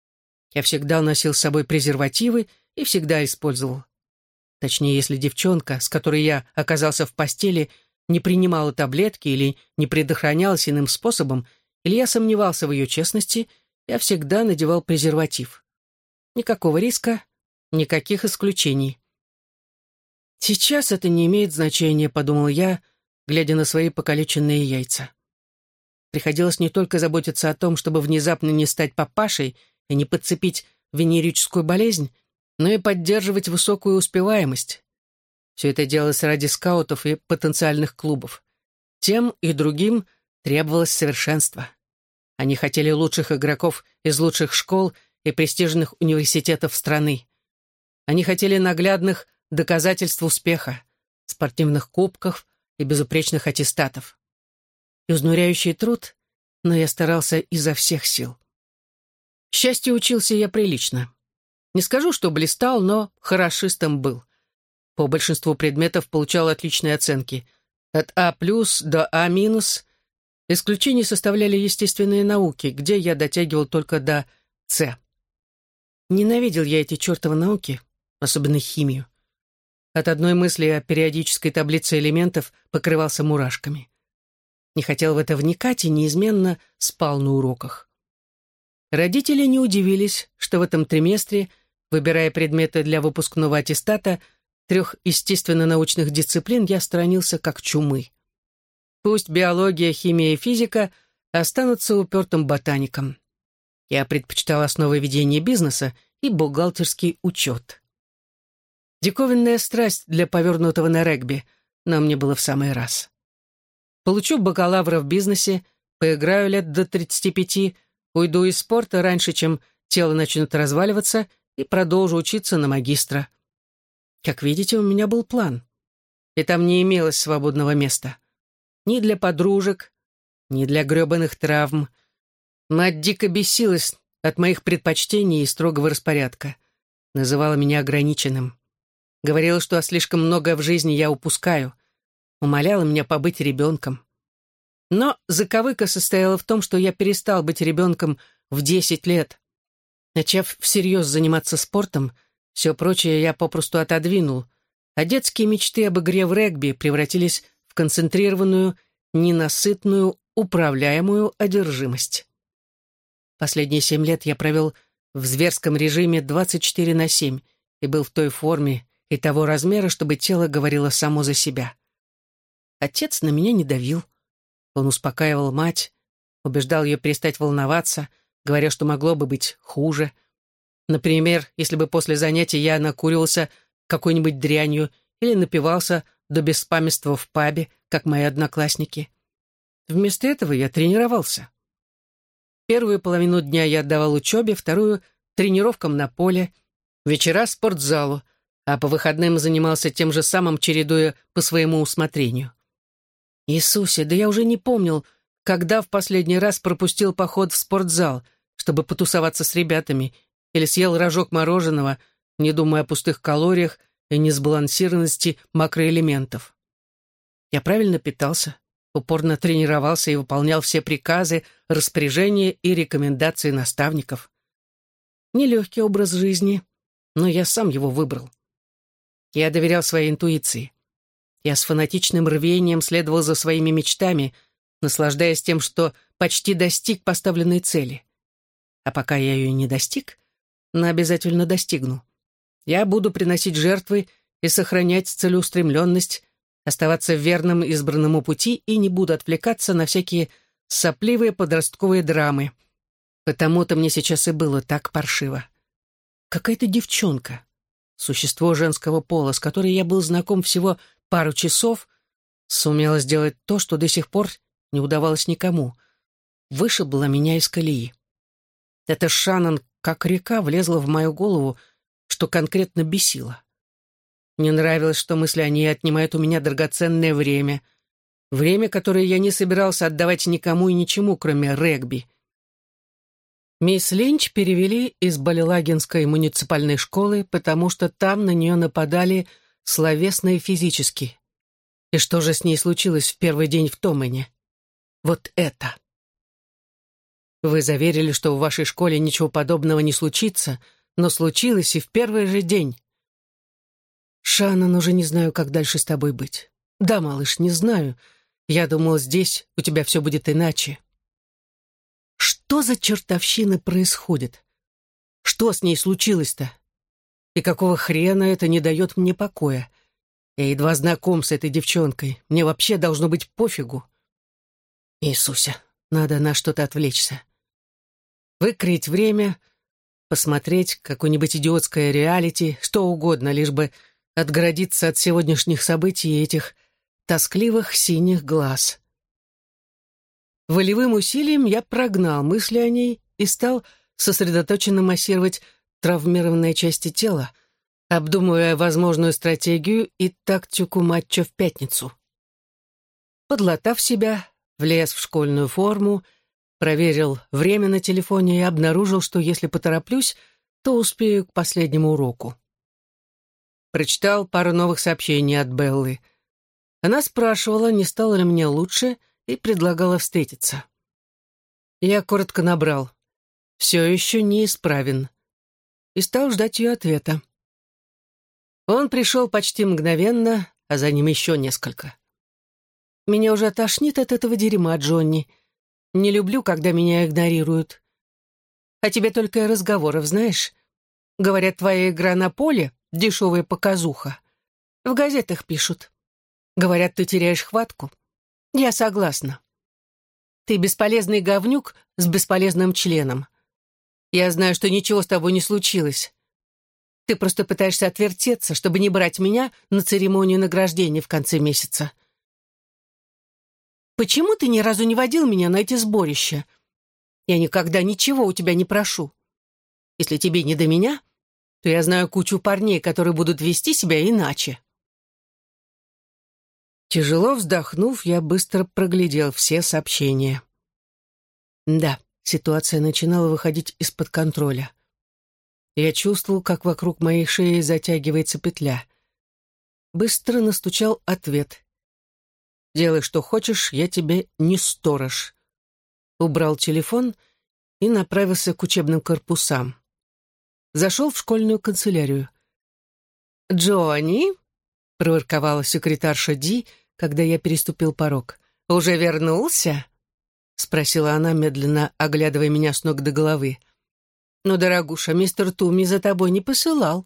Я всегда носил с собой презервативы и всегда использовал. Точнее, если девчонка, с которой я оказался в постели, не принимала таблетки или не предохранялась иным способом, или я сомневался в ее честности, я всегда надевал презерватив. Никакого риска, никаких исключений. «Сейчас это не имеет значения», — подумал я, глядя на свои покалеченные яйца. Приходилось не только заботиться о том, чтобы внезапно не стать папашей и не подцепить венерическую болезнь, но и поддерживать высокую успеваемость. Все это делалось ради скаутов и потенциальных клубов. Тем и другим требовалось совершенство. Они хотели лучших игроков из лучших школ и престижных университетов страны. Они хотели наглядных доказательств успеха, спортивных кубков и безупречных аттестатов. Изнуряющий труд, но я старался изо всех сил. К счастью, учился я прилично. Не скажу, что блистал, но хорошистом был. По большинству предметов получал отличные оценки. От А+ до А-. Исключения составляли естественные науки, где я дотягивал только до С. Ненавидел я эти чертовы науки, особенно химию. От одной мысли о периодической таблице элементов покрывался мурашками. Не хотел в это вникать и неизменно спал на уроках. Родители не удивились, что в этом триместре, выбирая предметы для выпускного аттестата, 3 естественно-научных дисциплин я сторонился как чумы. Пусть биология, химия и физика останутся упертым ботаником. Я предпочитал основы ведения бизнеса и бухгалтерский учет. Диковинная страсть для повернутого на регби, но мне было в самый раз. Получу бакалавра в бизнесе, поиграю лет до 35, уйду из спорта раньше, чем тело начнет разваливаться, и продолжу учиться на магистра. Как видите, у меня был план. И там не имелось свободного места. Ни для подружек, ни для гребаных травм. Мать дико бесилась от моих предпочтений и строгого распорядка. Называла меня ограниченным. Говорила, что слишком много в жизни я упускаю. Умоляла меня побыть ребенком. Но заковыка состояла в том, что я перестал быть ребенком в 10 лет. Начав всерьез заниматься спортом, все прочее я попросту отодвинул, а детские мечты об игре в регби превратились в концентрированную, ненасытную, управляемую одержимость. Последние 7 лет я провел в зверском режиме 24/7 и был в той форме и того размера, чтобы тело говорило само за себя. Отец на меня не давил. Он успокаивал мать, убеждал ее перестать волноваться, говоря, что могло бы быть хуже. Например, если бы после занятий я накуривался какой-нибудь дрянью или напивался до беспамятства в пабе, как мои одноклассники. Вместо этого я тренировался. Первую половину дня я отдавал учебе, вторую — тренировкам на поле, вечера — спортзалу, а по выходным занимался тем же самым, чередуя по своему усмотрению. Иисусе, да я уже не помнил, когда в последний раз пропустил поход в спортзал, чтобы потусоваться с ребятами, или съел рожок мороженого, не думая о пустых калориях и несбалансированности макроэлементов. Я правильно питался, упорно тренировался и выполнял все приказы, распоряжения и рекомендации наставников. Нелегкий образ жизни, но я сам его выбрал. Я доверял своей интуиции. Я с фанатичным рвением следовал за своими мечтами, наслаждаясь тем, что почти достиг поставленной цели. А пока я ее не достиг, но обязательно достигну. Я буду приносить жертвы и сохранять целеустремленность, оставаться верным избранному пути и не буду отвлекаться на всякие сопливые подростковые драмы. Потому-то мне сейчас и было так паршиво. Какая-то девчонка, существо женского пола, с которой я был знаком всего пару часов, сумела сделать то, что до сих пор не удавалось никому. Вышибла меня из колеи. Эта Шаннон, как река, влезла в мою голову, что конкретно бесило. Мне нравилось, что мысли о ней отнимают у меня драгоценное время. Время, которое я не собирался отдавать никому и ничему, кроме регби. Мисс Линч перевели из Балелагинской муниципальной школы, потому что там на нее нападали словесно и физически. И что же с ней случилось в первый день в Томэне? Вот это. Вы заверили, что в вашей школе ничего подобного не случится, но случилось и в первый же день. Шаннон, уже не знаю, как дальше с тобой быть. Да, малыш, не знаю. Я думал, здесь у тебя все будет иначе. Что за чертовщина происходит? Что с ней случилось-то? И какого хрена это не дает мне покоя? Я едва знаком с этой девчонкой. Мне вообще должно быть пофигу. Иисусе, надо на что-то отвлечься. Выкроить время, посмотреть какое-нибудь идиотское реалити, что угодно, лишь бы отгородиться от сегодняшних событий и этих тоскливых синих глаз. Волевым усилием я прогнал мысли о ней и стал сосредоточенно массировать травмированные части тела, обдумывая возможную стратегию и тактику матча в пятницу. Подлатав себя, влез в школьную форму, проверил время на телефоне и обнаружил, что если потороплюсь, то успею к последнему уроку. Прочитал пару новых сообщений от Беллы. Она спрашивала, не стало ли мне лучше, и предлагала встретиться. Я коротко набрал: «Все еще неисправен», и стал ждать ее ответа. Он пришел почти мгновенно, а за ним еще несколько. «Меня уже тошнит от этого дерьма, Джонни. Не люблю, когда меня игнорируют. А тебе только разговоров, знаешь? Говорят, твоя игра на поле — дешевая показуха. В газетах пишут. Говорят, ты теряешь хватку. Я согласна. Ты бесполезный говнюк с бесполезным членом. Я знаю, что ничего с тобой не случилось. Ты просто пытаешься отвертеться, чтобы не брать меня на церемонию награждения в конце месяца. Почему ты ни разу не водил меня на эти сборища? Я никогда ничего у тебя не прошу. Если тебе не до меня, то я знаю кучу парней, которые будут вести себя иначе». Тяжело вздохнув, я быстро проглядел все сообщения. Да, ситуация начинала выходить из-под контроля. Я чувствовал, как вокруг моей шеи затягивается петля. быстро настучал ответ. «Делай, что хочешь, я тебе не сторож». Убрал телефон и направился к учебным корпусам. Зашел в школьную канцелярию. «Джонни?» — проворковала секретарша Ди, когда я переступил порог. «Уже вернулся?» — спросила она, медленно оглядывая меня с ног до головы. «Ну, дорогуша, мистер Туми за тобой не посылал».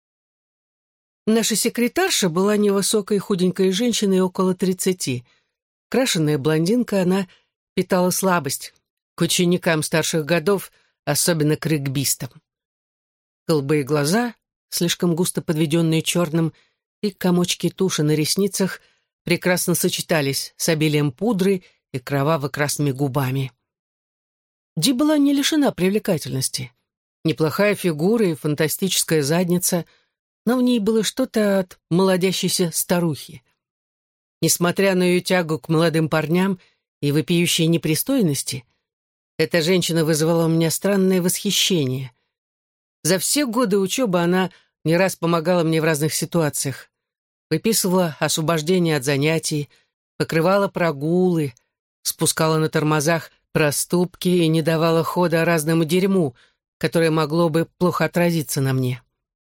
Наша секретарша была невысокой худенькой женщиной около 30. Крашеная блондинка, она питала слабость к ученикам старших годов, особенно к регбистам. Голубые глаза, слишком густо подведенные черным, и комочки туши на ресницах прекрасно сочетались с обилием пудры и кроваво-красными губами. Ди была не лишена привлекательности. Неплохая фигура и фантастическая задница, но в ней было что-то от молодящейся старухи. Несмотря на ее тягу к молодым парням и вопиющие непристойности, эта женщина вызывала у меня странное восхищение. За все годы учебы она не раз помогала мне в разных ситуациях. Выписывала освобождение от занятий, покрывала прогулы, спускала на тормозах проступки и не давала хода разному дерьму, которое могло бы плохо отразиться на мне.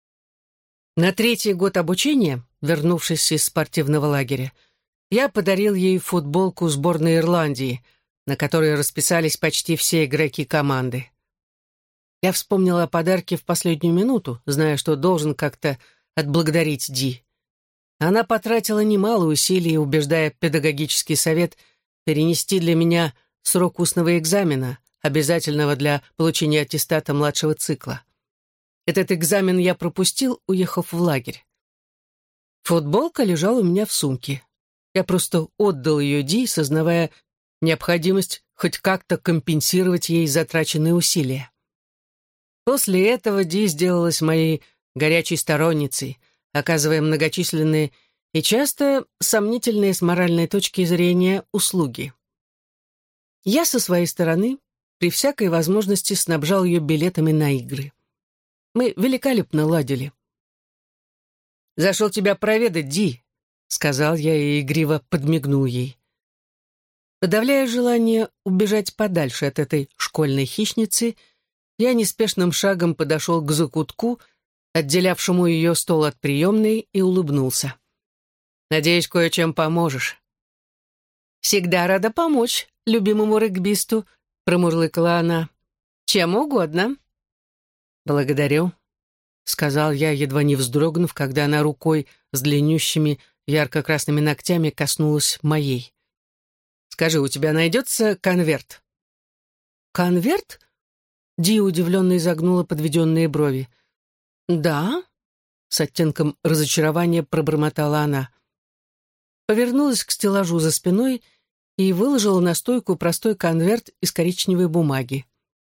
На 3-й год обучения, вернувшись из спортивного лагеря, я подарил ей футболку сборной Ирландии, на которой расписались почти все игроки команды. Я вспомнила о подарке в последнюю минуту, зная, что должен как-то отблагодарить Ди. Она потратила немало усилий, убеждая педагогический совет перенести для меня срок устного экзамена, обязательного для получения аттестата младшего цикла. Этот экзамен я пропустил, уехав в лагерь. Футболка лежала у меня в сумке. Я просто отдал ее Ди, сознавая необходимость хоть как-то компенсировать ей затраченные усилия. После этого Ди сделалась моей горячей сторонницей, оказывая многочисленные и часто сомнительные с моральной точки зрения услуги. Я со своей стороны при всякой возможности снабжал ее билетами на игры. Мы великолепно ладили. «Зашел тебя проведать, Ди», — сказал я и игриво подмигнул ей. Подавляя желание убежать подальше от этой школьной хищницы, я неспешным шагом подошел к закутку, отделявшему ее стол от приемной, и улыбнулся. «Надеюсь, кое-чем поможешь». «Всегда рада помочь любимому регбисту», — промурлыкала она. «Чем угодно». «Благодарю», — сказал я, едва не вздрогнув, когда она рукой с длиннющими ярко-красными ногтями коснулась моей. «Скажи, у тебя найдется конверт?» «Конверт?» — Ди удивленно изогнула подведенные брови. «Да?» — с оттенком разочарования пробормотала она. Повернулась к стеллажу за спиной и выложила на стойку простой конверт из коричневой бумаги.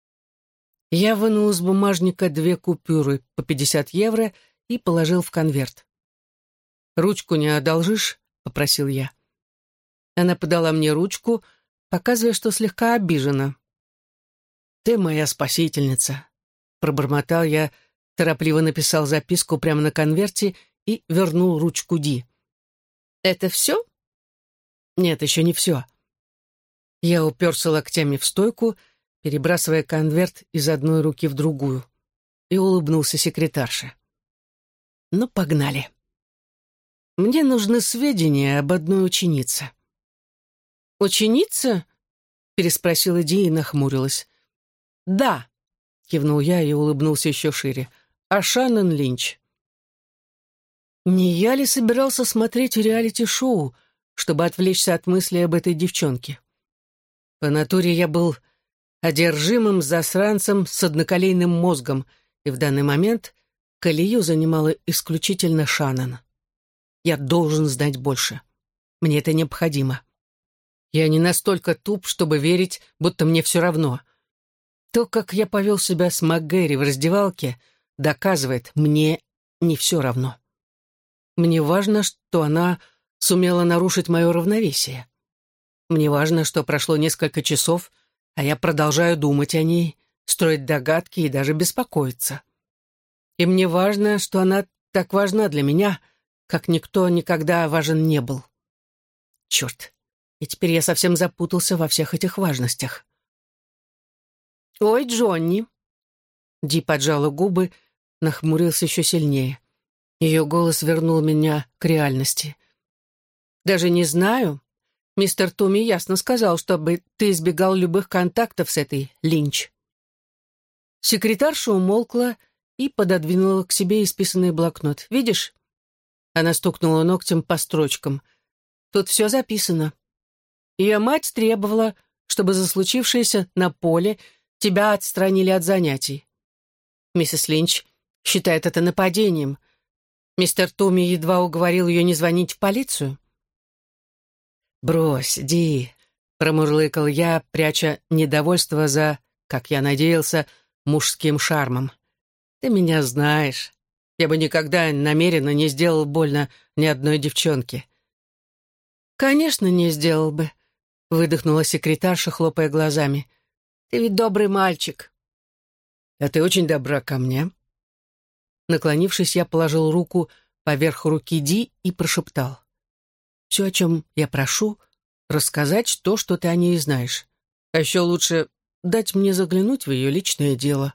Я вынул из бумажника 2 купюры по 50 евро и положил в конверт. «Ручку не одолжишь?» — попросил я. Она подала мне ручку, показывая, что слегка обижена. «Ты моя спасительница», — пробормотал я, торопливо написал записку прямо на конверте и вернул ручку Ди. «Это все?» «Нет, еще не все». Я уперся локтями в стойку, перебрасывая конверт из одной руки в другую, и улыбнулся секретарше. «Ну, погнали. Мне нужны сведения об одной ученице». «Ученица?» — переспросила Ди и нахмурилась. «Да», — кивнул я и улыбнулся еще шире. «А Шаннон Линч». Не я ли собирался смотреть реалити-шоу, чтобы отвлечься от мысли об этой девчонке? По натуре я был одержимым засранцем с одноколейным мозгом, и в данный момент колею занимала исключительно Шаннон. Я должен знать больше. Мне это необходимо. Я не настолько туп, чтобы верить, будто мне все равно. То, как я повел себя с МакГэри в раздевалке, доказывает, мне не все равно. Мне важно, что она сумела нарушить мое равновесие. Мне важно, что прошло несколько часов, а я продолжаю думать о ней, строить догадки и даже беспокоиться. И мне важно, что она так важна для меня, как никто никогда важен не был. Черт, и теперь я совсем запутался во всех этих важностях. «Ой, Джонни!» Ди поджала губы, нахмурился еще сильнее. Ее голос вернул меня к реальности. «Даже не знаю. Мистер Туми ясно сказал, чтобы ты избегал любых контактов с этой Линч». Секретарша умолкла и пододвинула к себе исписанный блокнот. «Видишь?» Она стукнула ногтем по строчкам. «Тут все записано. Ее мать требовала, чтобы за случившееся на поле тебя отстранили от занятий. Миссис Линч считает это нападением. Мистер Туми едва уговорил ее не звонить в полицию». «Брось, Ди», — промурлыкал я, пряча недовольство за, как я надеялся, мужским шармом. «Ты меня знаешь. Я бы никогда намеренно не сделал больно ни одной девчонке». «Конечно, не сделал бы», — выдохнула секретарша, хлопая глазами. «Ты ведь добрый мальчик». «А ты очень добра ко мне». Наклонившись, я положил руку поверх руки Ди и прошептал. «Все, о чем я прошу, рассказать то, что ты о ней знаешь. А еще лучше дать мне заглянуть в ее личное дело».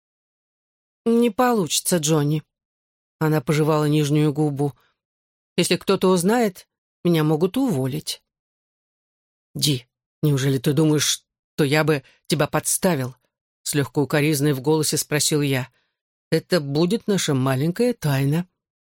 «Не получится, Джонни». Она пожевала нижнюю губу. «Если кто-то узнает, меня могут уволить». «Ди, неужели ты думаешь, что я бы тебя подставил?» С легкой укоризной в голосе спросил я. «Это будет наша маленькая тайна».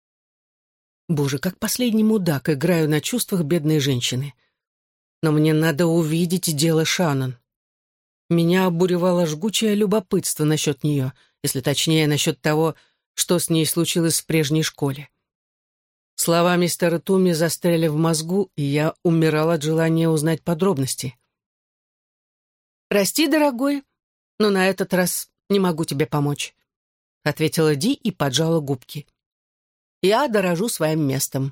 Боже, как последний мудак играю на чувствах бедной женщины. Но мне надо увидеть дело Шаннон. Меня обуревало жгучее любопытство насчет нее, если точнее, насчет того, что с ней случилось в прежней школе. Слова мистера Туми застряли в мозгу, и я умирал от желания узнать подробности. «Прости, дорогой, но на этот раз не могу тебе помочь», — ответила Ди и поджала губки. «Я дорожу своим местом».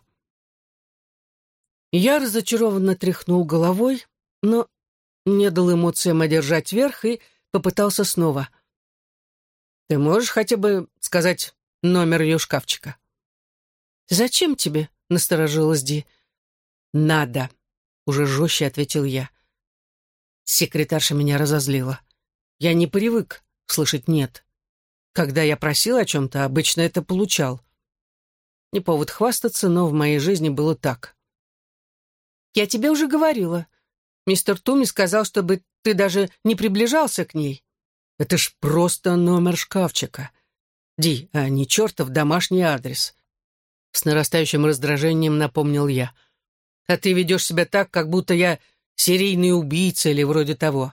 Я разочарованно тряхнул головой, но не дал эмоциям одержать верх и попытался снова. «Ты можешь хотя бы сказать номер ее шкафчика?» «Зачем тебе?» — насторожилась Ди. «Надо», — уже жестче ответил я. Секретарша меня разозлила. Я не привык слышать «нет». Когда я просил о чем-то, обычно это получал. Не повод хвастаться, но в моей жизни было так. «Я тебе уже говорила. Мистер Туми сказал, чтобы ты даже не приближался к ней. Это ж просто номер шкафчика. Ди, а не чертов домашний адрес». С нарастающим раздражением напомнил я. «А ты ведешь себя так, как будто я серийный убийца или вроде того».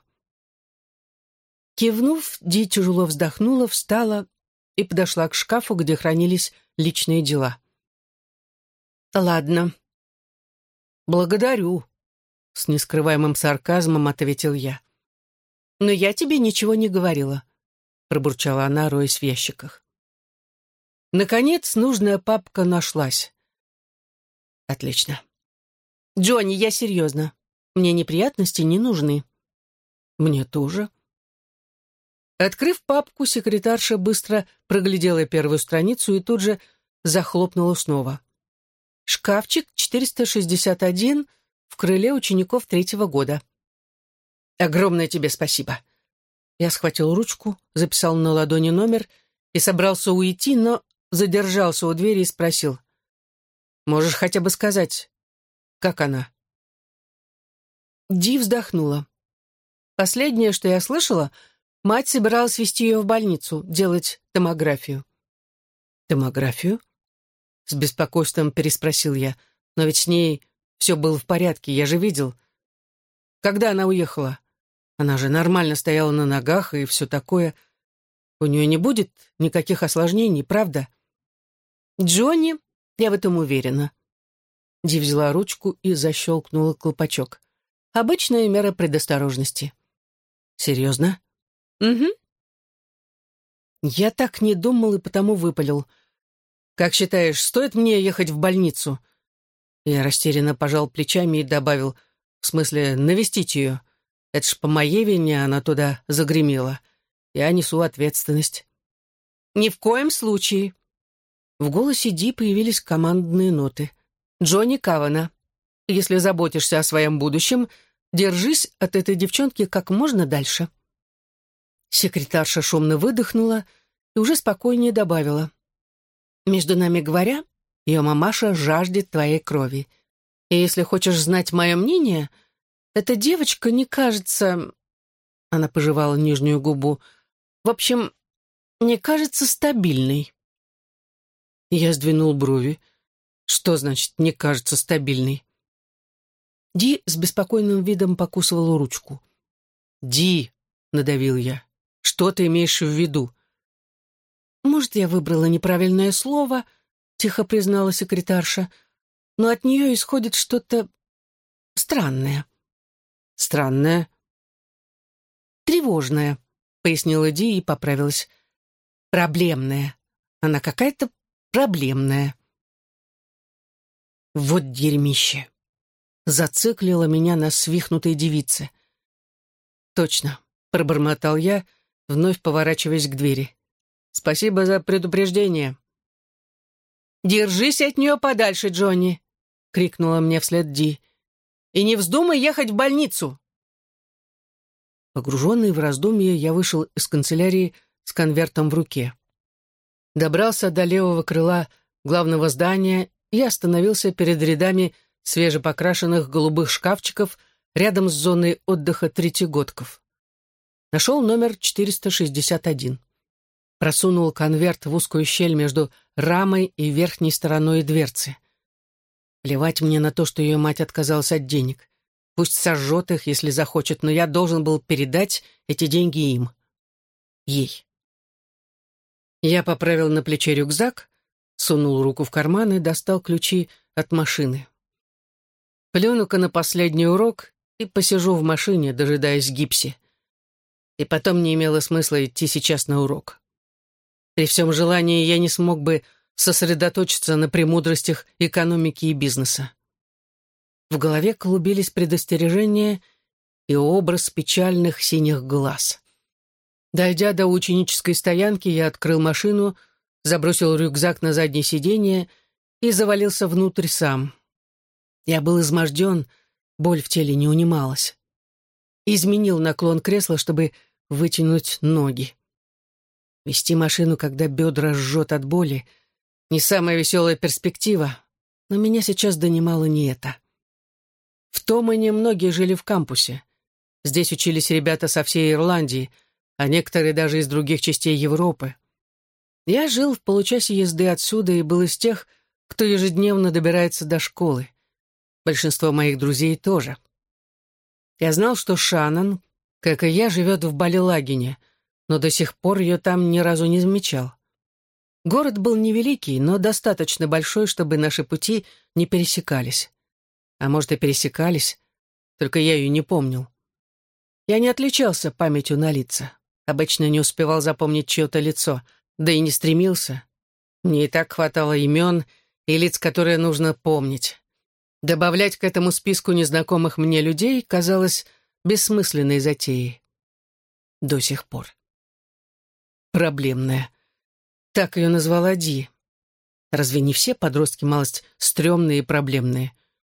Кивнув, Ди тяжело вздохнула, встала и подошла к шкафу, где хранились личные дела. «Ладно». «Благодарю», — с нескрываемым сарказмом ответил я. «Но я тебе ничего не говорила», — пробурчала она, роясь в ящиках. Наконец, нужная папка нашлась. «Отлично». «Джонни, я серьезно. Мне неприятности не нужны». «Мне тоже». Открыв папку, секретарша быстро проглядела первую страницу и тут же захлопнула снова. «Шкафчик 461 в крыле учеников 3-го года». «Огромное тебе спасибо». Я схватил ручку, записал на ладони номер и собрался уйти, но задержался у двери и спросил. «Можешь хотя бы сказать, как она?» Ди вздохнула. «Последнее, что я слышала, мать собиралась везти ее в больницу, делать томографию». «Томографию?» С беспокойством переспросил я. «Но ведь с ней все было в порядке, я же видел. Когда она уехала? Она же нормально стояла на ногах и все такое. У нее не будет никаких осложнений, правда?» «Джонни, я в этом уверена». Ди взяла ручку и защелкнула колпачок. «Обычная мера предосторожности». «Серьезно?» «Угу». Я так не думал и потому выпалил. «Как считаешь, стоит мне ехать в больницу?» Я растерянно пожал плечами и добавил, в смысле, навестить ее. Это ж по моей вине она туда загремела. Я несу ответственность. «Ни в коем случае». В голосе Ди появились командные ноты. «Джонни Кавана, если заботишься о своем будущем, держись от этой девчонки как можно дальше». Секретарша шумно выдохнула и уже спокойнее добавила. «Между нами говоря, ее мамаша жаждет твоей крови. И если хочешь знать мое мнение, эта девочка не кажется...» Она пожевала нижнюю губу. «В общем, не кажется стабильной». Я сдвинул брови. «Что значит «не кажется стабильной»?» Ди с беспокойным видом покусывала ручку. «Ди», — надавил я, — «что ты имеешь в виду?» «Может, я выбрала неправильное слово», — тихо признала секретарша, «но от нее исходит что-то странное». «Странное?» «Тревожное», — пояснила Ди и поправилась. «Проблемное. Она какая-то проблемная». Вот дерьмище. Зациклила меня на свихнутой девице. «Точно», — пробормотал я, вновь поворачиваясь к двери. «Спасибо за предупреждение». «Держись от нее подальше, Джонни», — крикнула мне вслед Ди. «И не вздумай ехать в больницу». Погруженный в раздумье, я вышел из канцелярии с конвертом в руке. Добрался до левого крыла главного здания и остановился перед рядами свежепокрашенных голубых шкафчиков рядом с зоной отдыха третьегодков. Нашел номер 461. Просунул конверт в узкую щель между рамой и верхней стороной дверцы. Плевать мне на то, что ее мать отказалась от денег. Пусть сожжет их, если захочет, но я должен был передать эти деньги им. Ей. Я поправил на плече рюкзак, сунул руку в карман и достал ключи от машины. Плюну-ка на последний урок и посижу в машине, дожидаясь Гипси. И потом не имело смысла идти сейчас на урок. При всем желании я не смог бы сосредоточиться на премудростях экономики и бизнеса. В голове клубились предостережения и образ печальных синих глаз. Дойдя до ученической стоянки, я открыл машину, забросил рюкзак на заднее сиденье и завалился внутрь сам. Я был изможден, боль в теле не унималась. Изменил наклон кресла, чтобы вытянуть ноги. Вести машину, когда бедра жжет от боли, не самая веселая перспектива, но меня сейчас донимало не это. В Томане многие жили в кампусе. Здесь учились ребята со всей Ирландии, а некоторые даже из других частей Европы. Я жил в получасе езды отсюда и был из тех, кто ежедневно добирается до школы. Большинство моих друзей тоже. Я знал, что Шаннон, как и я, живет в Балелагене, но до сих пор ее там ни разу не замечал. Город был невеликий, но достаточно большой, чтобы наши пути не пересекались. А может, и пересекались, только я ее не помнил. Я не отличался памятью на лица. Обычно не успевал запомнить чье-то лицо, да и не стремился. Мне и так хватало имен и лиц, которые нужно помнить. Добавлять к этому списку незнакомых мне людей казалось бессмысленной затеей. До сих пор. Проблемная. Так ее назвала Ди. Разве не все подростки малость стрёмные и проблемные?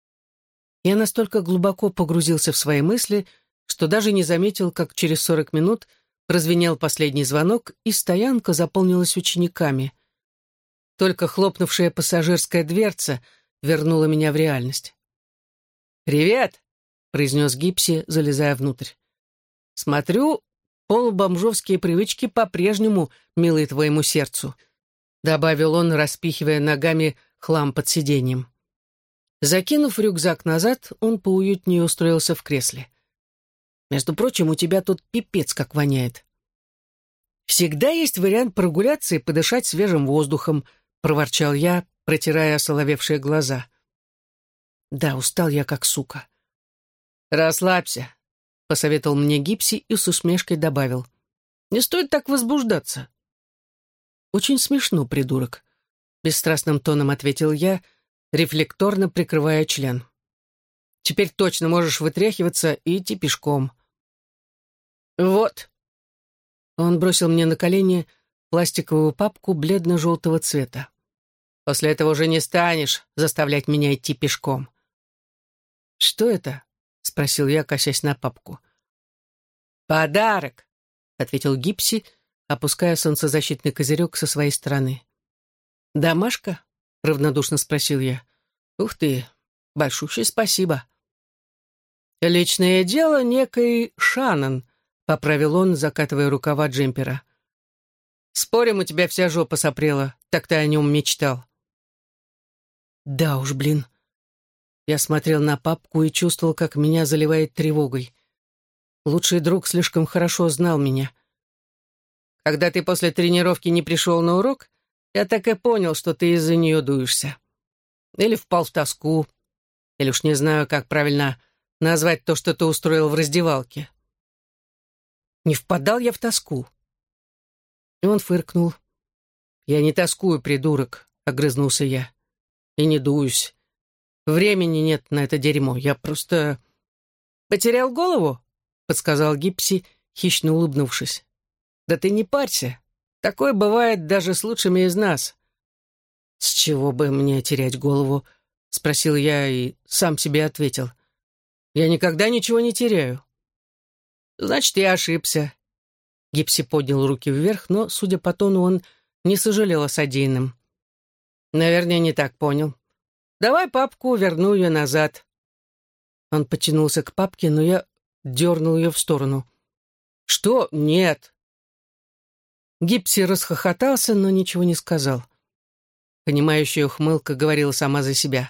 Я настолько глубоко погрузился в свои мысли, что даже не заметил, как через 40 минут прозвенел последний звонок, и стоянка заполнилась учениками. Только хлопнувшая пассажирская дверца вернула меня в реальность. «Привет!» — произнес Гипси, залезая внутрь. «Смотрю, полубомжовские привычки по-прежнему милы твоему сердцу», — добавил он, распихивая ногами хлам под сиденьем. Закинув рюкзак назад, он поуютнее устроился в кресле. «Между прочим, у тебя тут пипец как воняет». «Всегда есть вариант прогуляться и подышать свежим воздухом», — проворчал я, протирая осоловевшие глаза. Да, устал я как сука. «Расслабься», — посоветовал мне Гипси и с усмешкой добавил. «Не стоит так возбуждаться». «Очень смешно, придурок», — бесстрастным тоном ответил я, рефлекторно прикрывая член. «Теперь точно можешь вытряхиваться и идти пешком». «Вот». Он бросил мне на колени пластиковую папку бледно-желтого цвета. После этого уже не станешь заставлять меня идти пешком». «Что это?» — спросил я, косясь на папку. «Подарок», — ответил Гипси, опуская солнцезащитный козырек со своей стороны. «Домашка?» — равнодушно спросил я. «Ух ты, большущее спасибо». «Личное дело некой Шаннон», — поправил он, закатывая рукава джемпера. «Спорим, у тебя вся жопа сопрела, так ты о нем мечтал». «Да уж, блин». Я смотрел на папку и чувствовал, как меня заливает тревогой. Лучший друг слишком хорошо знал меня. «Когда ты после тренировки не пришел на урок, я так и понял, что ты из-за нее дуешься. Или впал в тоску, или уж не знаю, как правильно назвать то, что ты устроил в раздевалке». «Не впадал я в тоску». И он фыркнул. «Я не тоскую, придурок», — огрызнулся я. «И не дуюсь. Времени нет на это дерьмо. Я просто...» «Потерял голову?» — подсказал Гипси, хищно улыбнувшись. «Да ты не парься. Такое бывает даже с лучшими из нас». «С чего бы мне терять голову?» — спросил я и сам себе ответил. «Я никогда ничего не теряю». «Значит, я ошибся». Гипси поднял руки вверх, но, судя по тону, он не сожалел о содеянном. «Наверное, не так понял. Давай папку, верну ее назад». Он потянулся к папке, но я дернул ее в сторону. «Что? Нет!» Гипси расхохотался, но ничего не сказал. Понимающая ухмылка говорила сама за себя.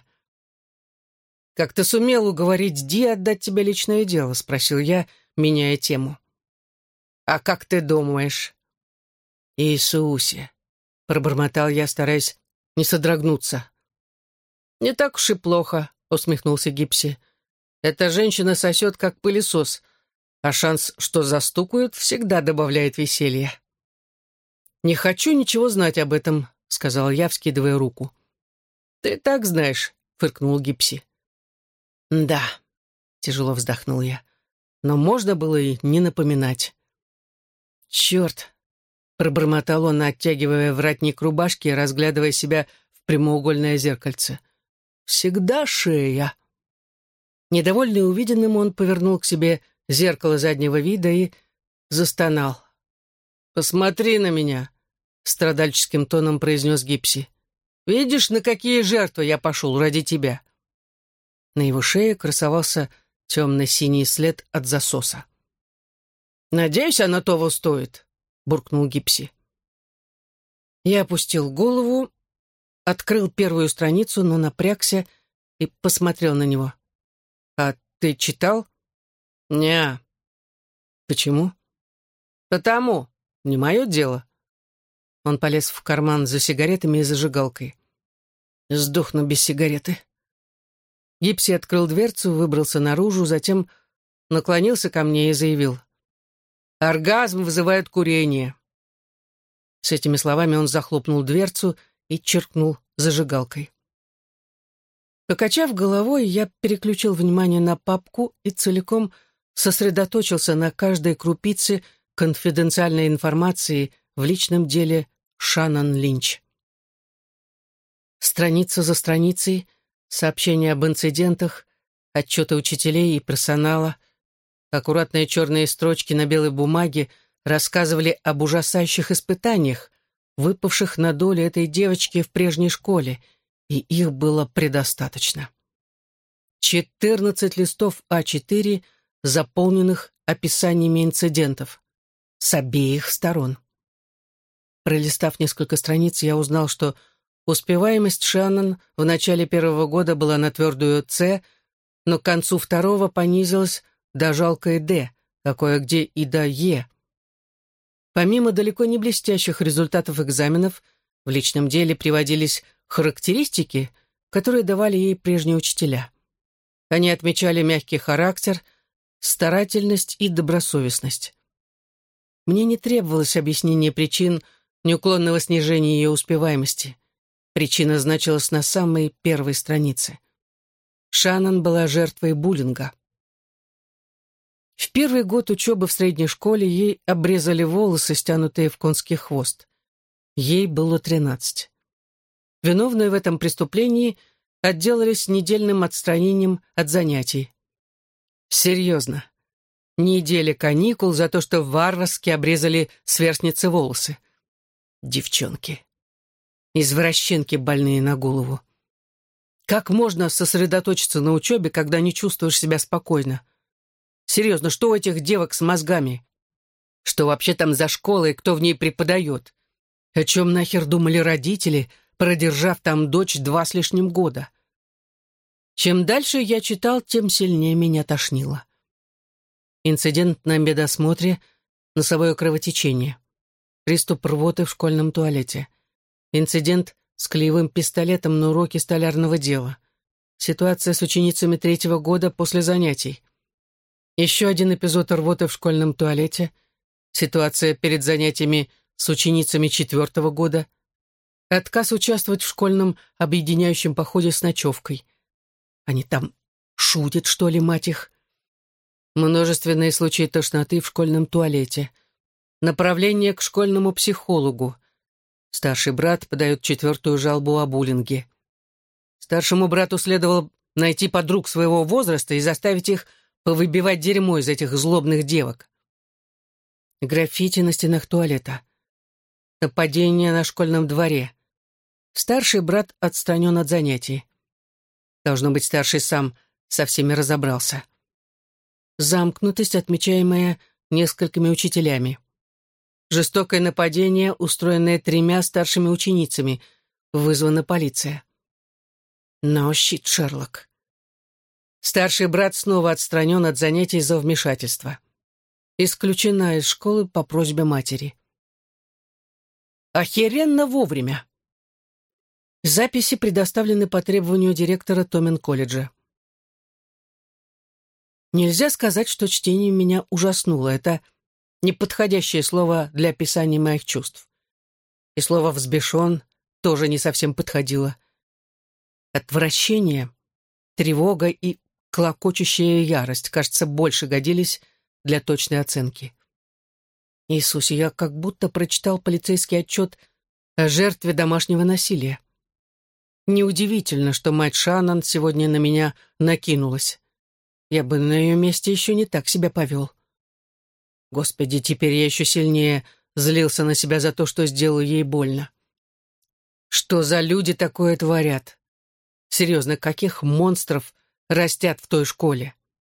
«Как ты сумел уговорить Ди отдать тебе личное дело?» — спросил я, меняя тему. «А как ты думаешь?» «Иисусе!» — пробормотал я, стараясь не содрогнуться. «Не так уж и плохо», — усмехнулся Гипси. «Эта женщина сосет, как пылесос, а шанс, что застукают, всегда добавляет веселья». «Не хочу ничего знать об этом», — сказал я, вскидывая руку. «Ты так знаешь», — фыркнул Гипси. «Да», — тяжело вздохнул я, — «но можно было и не напоминать». «Черт», — пробормотал он, оттягивая воротник рубашки и разглядывая себя в прямоугольное зеркальце. «Всегда шея». Недовольный увиденным, он повернул к себе зеркало заднего вида и застонал. «Посмотри на меня», — страдальческим тоном произнес Гипси. «Видишь, на какие жертвы я пошел ради тебя?» На его шее красовался темно-синий след от засоса. «Надеюсь, оно того стоит», — буркнул Гипси. Я опустил голову, открыл первую страницу, но напрягся и посмотрел на него. «А ты читал?» «Не». «Почему?» «Потому. Не мое дело». Он полез в карман за сигаретами и зажигалкой. «Сдохну без сигареты». Гипси открыл дверцу, выбрался наружу, затем наклонился ко мне и заявил: «Оргазм вызывает курение». С этими словами он захлопнул дверцу и чиркнул зажигалкой. Покачав головой, я переключил внимание на папку и целиком сосредоточился на каждой крупице конфиденциальной информации в личном деле Шаннон Линч. Страница за страницей, сообщения об инцидентах, отчеты учителей и персонала, аккуратные черные строчки на белой бумаге рассказывали об ужасающих испытаниях, выпавших на долю этой девочки в прежней школе, и их было предостаточно. 14 листов А4, заполненных описаниями инцидентов с обеих сторон. Пролистав несколько страниц, я узнал, что успеваемость Шаннон в начале первого года была на твердую «С», но к концу второго понизилась до жалкой «Д», а кое-где и до «Е». Помимо далеко не блестящих результатов экзаменов, в личном деле приводились характеристики, которые давали ей прежние учителя. Они отмечали мягкий характер, старательность и добросовестность. Мне не требовалось объяснение причин неуклонного снижения ее успеваемости. Причина значилась на самой первой странице. Шаннон была жертвой буллинга. В первый год учебы в средней школе ей обрезали волосы, стянутые в конский хвост. Ей было 13. Виновные в этом преступлении отделались недельным отстранением от занятий. Серьезно. Неделя каникул за то, что варварски обрезали сверстницы волосы. Девчонки. Извращенки больные на голову. Как можно сосредоточиться на учебе, когда не чувствуешь себя спокойно? Серьезно, что у этих девок с мозгами? Что вообще там за школа и кто в ней преподает? О чем нахер думали родители, продержав там дочь 2 с лишним года? Чем дальше я читал, тем сильнее меня тошнило. Инцидент на медосмотре, носовое кровотечение. Приступ рвоты в школьном туалете. Инцидент с клеевым пистолетом на уроке столярного дела. Ситуация с ученицами 3-го года после занятий. Еще один эпизод рвоты в школьном туалете. Ситуация перед занятиями с ученицами 4-го года. Отказ участвовать в школьном объединяющем походе с ночевкой. Они там шутят, что ли, мать их? Множественные случаи тошноты в школьном туалете. Направление к школьному психологу. Старший брат подает 4-ю жалобу о буллинге. Старшему брату следовало найти подруг своего возраста и заставить их повыбивать дерьмо из этих злобных девок. Граффити на стенах туалета. Нападение на школьном дворе. Старший брат отстранен от занятий. Должно быть, старший сам со всеми разобрался. Замкнутость, отмечаемая несколькими учителями. Жестокое нападение, устроенное 3 старшими ученицами. Вызвана полиция. No shit, Шерлок. Старший брат снова отстранен от занятий за вмешательство. Исключена из школы по просьбе матери. Охеренно вовремя. Записи предоставлены по требованию директора Томен-колледжа. Нельзя сказать, что чтение меня ужаснуло. Это неподходящее слово для описания моих чувств. И слово «взбешен» тоже не совсем подходило. Отвращение, тревога и клокочущая ярость, кажется, больше годились для точной оценки. Иисусе, я как будто прочитал полицейский отчет о жертве домашнего насилия. Неудивительно, что мать Шаннон сегодня на меня накинулась. Я бы на ее месте еще не так себя повел. Господи, теперь я еще сильнее злился на себя за то, что сделал ей больно. Что за люди такое творят? Серьезно, каких монстров растят в той школе?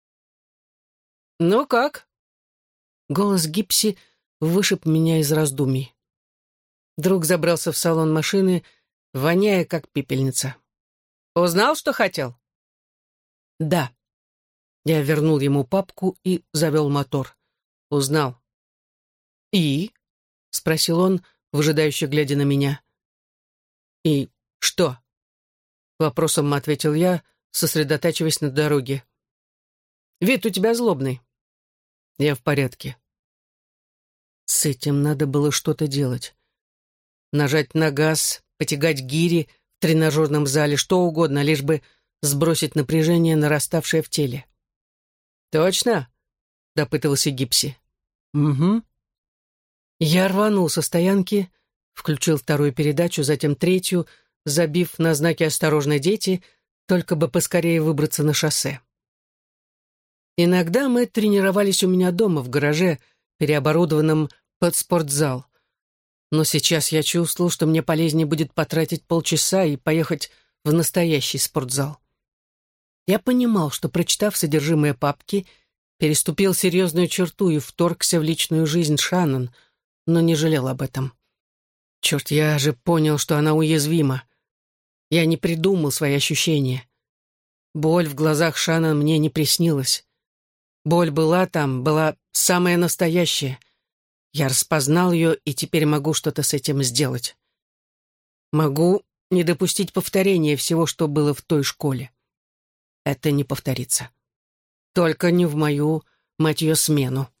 «Ну как?» Голос Гипси вышиб меня из раздумий. Друг забрался в салон машины, воняя, как пепельница. «Узнал, что хотел?» «Да». Я вернул ему папку и завел мотор. «Узнал». «И?» — спросил он, выжидающе глядя на меня. «И что?» — вопросом ответил я, сосредотачиваясь на дороге. «Вид у тебя злобный». «Я в порядке». С этим надо было что-то делать. Нажать на газ, потягать гири в тренажерном зале, что угодно, лишь бы сбросить напряжение, нараставшее в теле. «Точно?» — допытывался Гипси. «Угу». Я рванул со стоянки, включил 2-ю передачу, затем 3-ю, забив на знаки «Осторожно, дети», только бы поскорее выбраться на шоссе. Иногда мы тренировались у меня дома, в гараже, переоборудованном под спортзал. Но сейчас я чувствовал, что мне полезнее будет потратить полчаса и поехать в настоящий спортзал. Я понимал, что, прочитав содержимое папки, переступил серьезную черту и вторгся в личную жизнь Шаннон, но не жалел об этом. Черт, я же понял, что она уязвима. Я не придумал свои ощущения. Боль в глазах Шаннон мне не приснилась. Боль была там, была самая настоящая. Я распознал ее, и теперь могу что-то с этим сделать. Могу не допустить повторения всего, что было в той школе. Это не повторится. Только не в мою, мать ее, смену.